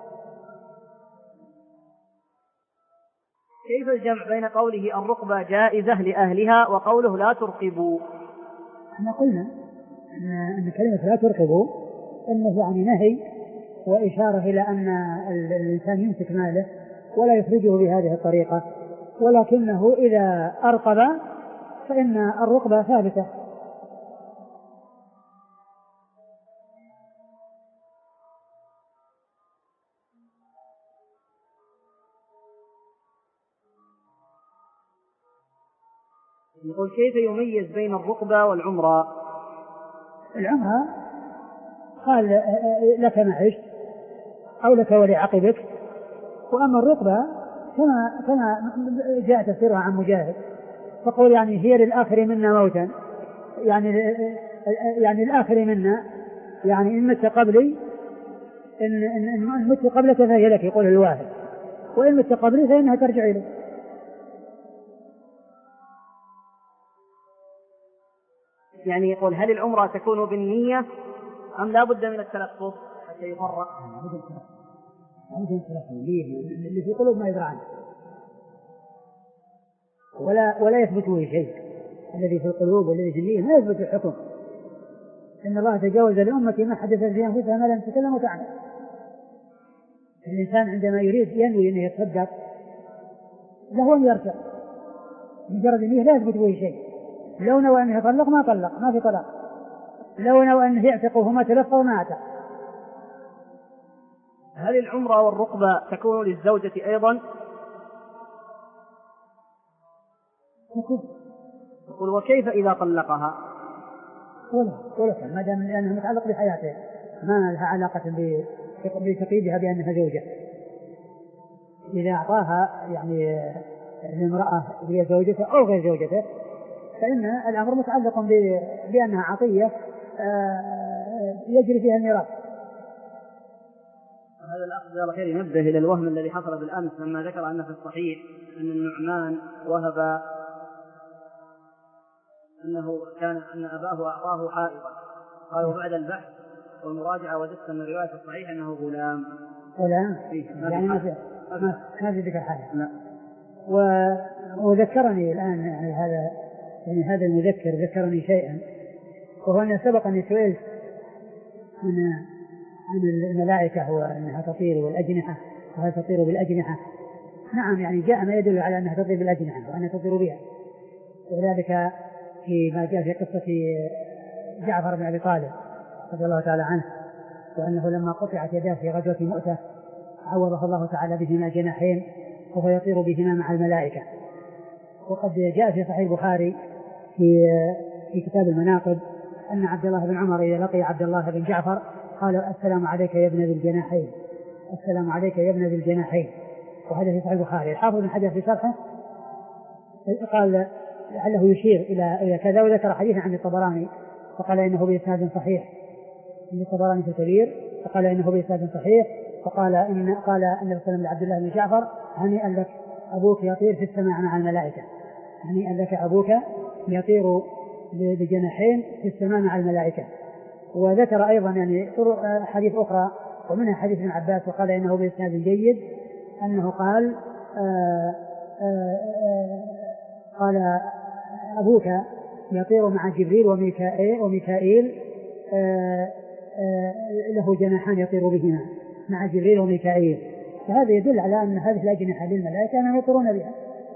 كيف الجمع بين قوله الرقبة جائزة لأهلها وقوله لا ترقبوا؟ احنا قلنا أن كلمة لا ترقبوا إنه يعني نهي وإشارة إلى أن الإنسان يمسك ماله ولا يخرجه بهذه الطريقة، ولكنه إذا أرقب فإن الرقبة ثابتة. يقول كيف يميز بين الرقبة والعمرة؟ العمرة قال لك ما عشت أو لك ولعقبك، وأما الرقبة كما كما جاء تفسيرها عن مجاهد، فقول يعني هي للآخر منا موتا، يعني يعني الآخر منا، يعني إن مت قبلي إن إن مت قبلك فهي لك، يقول الواحد، وإن مت قبلي فإنها ترجع إليه. يعني يقول هل العمرة تكون بالنية أم لا بد من التلفظ حتى يفرق؟ اللي في قلوب ما يدرى عنه ولا ولا يثبت به شيء، الذي في القلوب والذي في النية ما يثبت الحكم. إن الله تجاوز لأمتي ما حدث في أنفسها ما لم تتكلم وتعمل. الإنسان عندما يريد ينوي أنه يتصدق له أن يرجع، مجرد النية لا يثبت به شيء. لو نوى أنه يطلق ما طلق، ما في طلاق. لو نوى أنه يعتق وهما تلفظ ما اعتق. هل العمرة والرقبة تكون للزوجة أيضا؟ يقول وكيف إذا طلقها؟ ولا ولا ما دام لأنه متعلق بحياته ما لها علاقة بتقييدها بأنها زوجة. إذا أعطاها يعني لامرأة هي زوجته أو غير زوجته فإن الأمر متعلق بأنها عطية يجري فيها الميراث. هذا الأخ جزاه الله خير ينبه إلى الوهم الذي حصل بالأمس لما ذكر أن في الصحيح أن النعمان وهب أنه كان أن أباه أعطاه حائضا، قالوا بعد البحث والمراجعة وجدت من رواية الصحيح أنه غلام. غلام يعني ما في ذكر حاجة. لا. وذكرني الآن يعني هذا يعني هذا المذكر ذكرني شيئا، وهو أن سبق أن سئلت عن عن الملائكة وأنها تطير والأجنحة وهل تطير بالأجنحة. نعم يعني جاء ما يدل على أنها تطير بالأجنحة وأنها تطير بها، وذلك فيما جاء في قصة جعفر بن أبي طالب رضي الله تعالى عنه، وأنه لما قطعت يداه في غزوة مؤتة عوضه الله تعالى بهما جناحين وهو يطير بهما مع الملائكة. وقد جاء في صحيح البخاري في في كتاب المناقب أن عبد الله بن عمر إذا لقي عبد الله بن جعفر قال السلام عليك يا ابن ذي الجناحين، السلام عليك يا ابن ذي الجناحين. وهذا في صحيح البخاري. الحافظ بن حجر في شرحه قال لعله يشير إلى إلى كذا، وذكر حديثا عن الطبراني فقال إنه بإسناد صحيح، عن الطبراني في الكبير فقال إنه بإسناد صحيح، فقال إن قال النبي صلى الله عليه وسلم لعبد الله بن جعفر هنيئا لك أبوك يطير في السماء مع الملائكة، هنيئا لك أبوك يطير بجناحين في السماء مع الملائكة. وذكر أيضا يعني حديث أخرى ومنها حديث ابن عباس وقال إنه بإسناد جيد أنه قال آآ آآ قال أبوك يطير مع جبريل وميكائيل, وميكائيل آآ آآ له جناحان يطير بهما مع جبريل وميكائيل، فهذا يدل على أن هذه الأجنحة للملائكة أنهم يطيرون بها.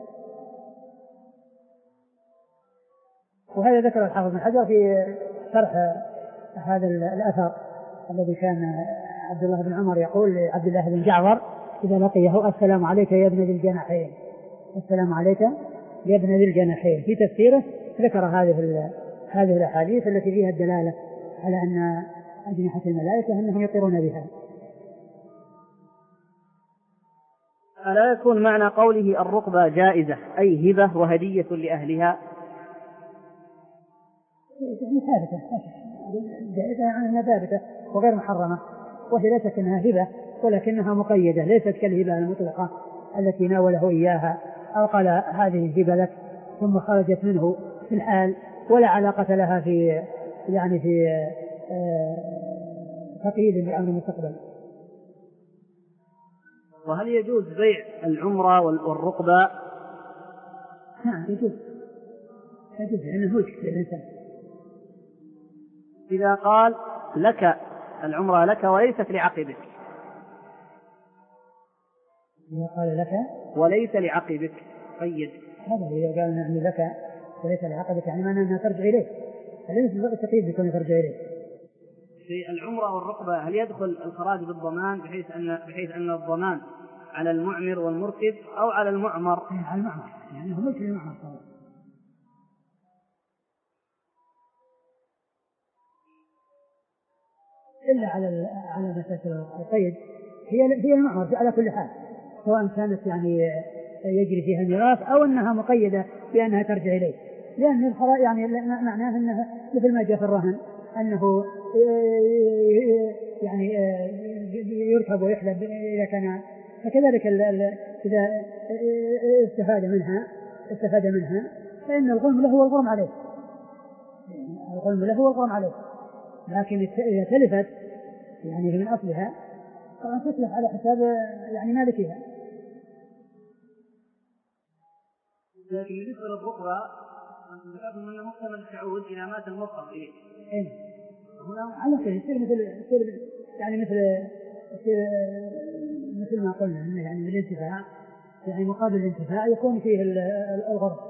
وهذا ذكر الحافظ بن حجر في شرح هذا الأثر الذي كان عبد الله بن عمر يقول لعبد الله بن جعفر إذا لقيه: السلام عليك يا ابن ذي الجناحين، السلام عليك يا ابن ذي الجناحين. في تفسيره ذكر هذه هذه الأحاديث التي فيها الدلالة على أن أجنحة الملائكة أنهم يطيرون بها. ألا يكون معنى قوله الرقبة جائزة أي هبة وهدية لأهلها؟ ثابتة، جائزة يعني أنها ثابتة وغير محرمة، وهي ليست أنها هبة ولكنها مقيدة، ليست كالهبة المطلقة التي ناوله إياها أو قال هذه هبة لك ثم خرجت منه في الحال ولا علاقة لها في يعني في تقييد بأمر المستقبل. وهل يجوز بيع العمرة والرقبة؟ نعم يجوز، يجوز لأنه ملك للإنسان. إذا قال لك العمرة لك وليست لعقبك، إذا قال لك وليس لعقبك قيد هذا، إذا قال نعم لك وليس لعقبك يعني معناه أنها ترجع إليه، فليس التقييد يكون ترجع إليه. في العمرة والرقبة هل يدخل الخراج بالضمان بحيث أن بحيث أن الضمان على المعمر والمركب أو على المعمر؟ على المعمر، يعني هو ملك المعمر طبعا. إلا على على مسألة القيد هي هي المعمر على كل حال، سواء كانت يعني يجري فيها الميراث أو أنها مقيدة بأنها ترجع إليه، لأن الخراج يعني معناه أنها مثل ما جاء في الرهن أنه يعني يركب ويحلب إذا كان، فكذلك إذا استفاد منها استفاد منها فإن الغنم له والغرم عليه، الغنم له والغرم عليه، لكن إذا تلفت يعني من أصلها طبعا تتلف على حساب يعني مالكها. لكن بالنسبة للرقبة ذكرتم أنه محتمل تعود إلى مات المرتب إليه. إيه هنا على كل يصير مثل يصير يعني مثل يصير مثل ما قلنا يعني بالانتفاع، يعني مقابل الانتفاع يكون فيه الغرض.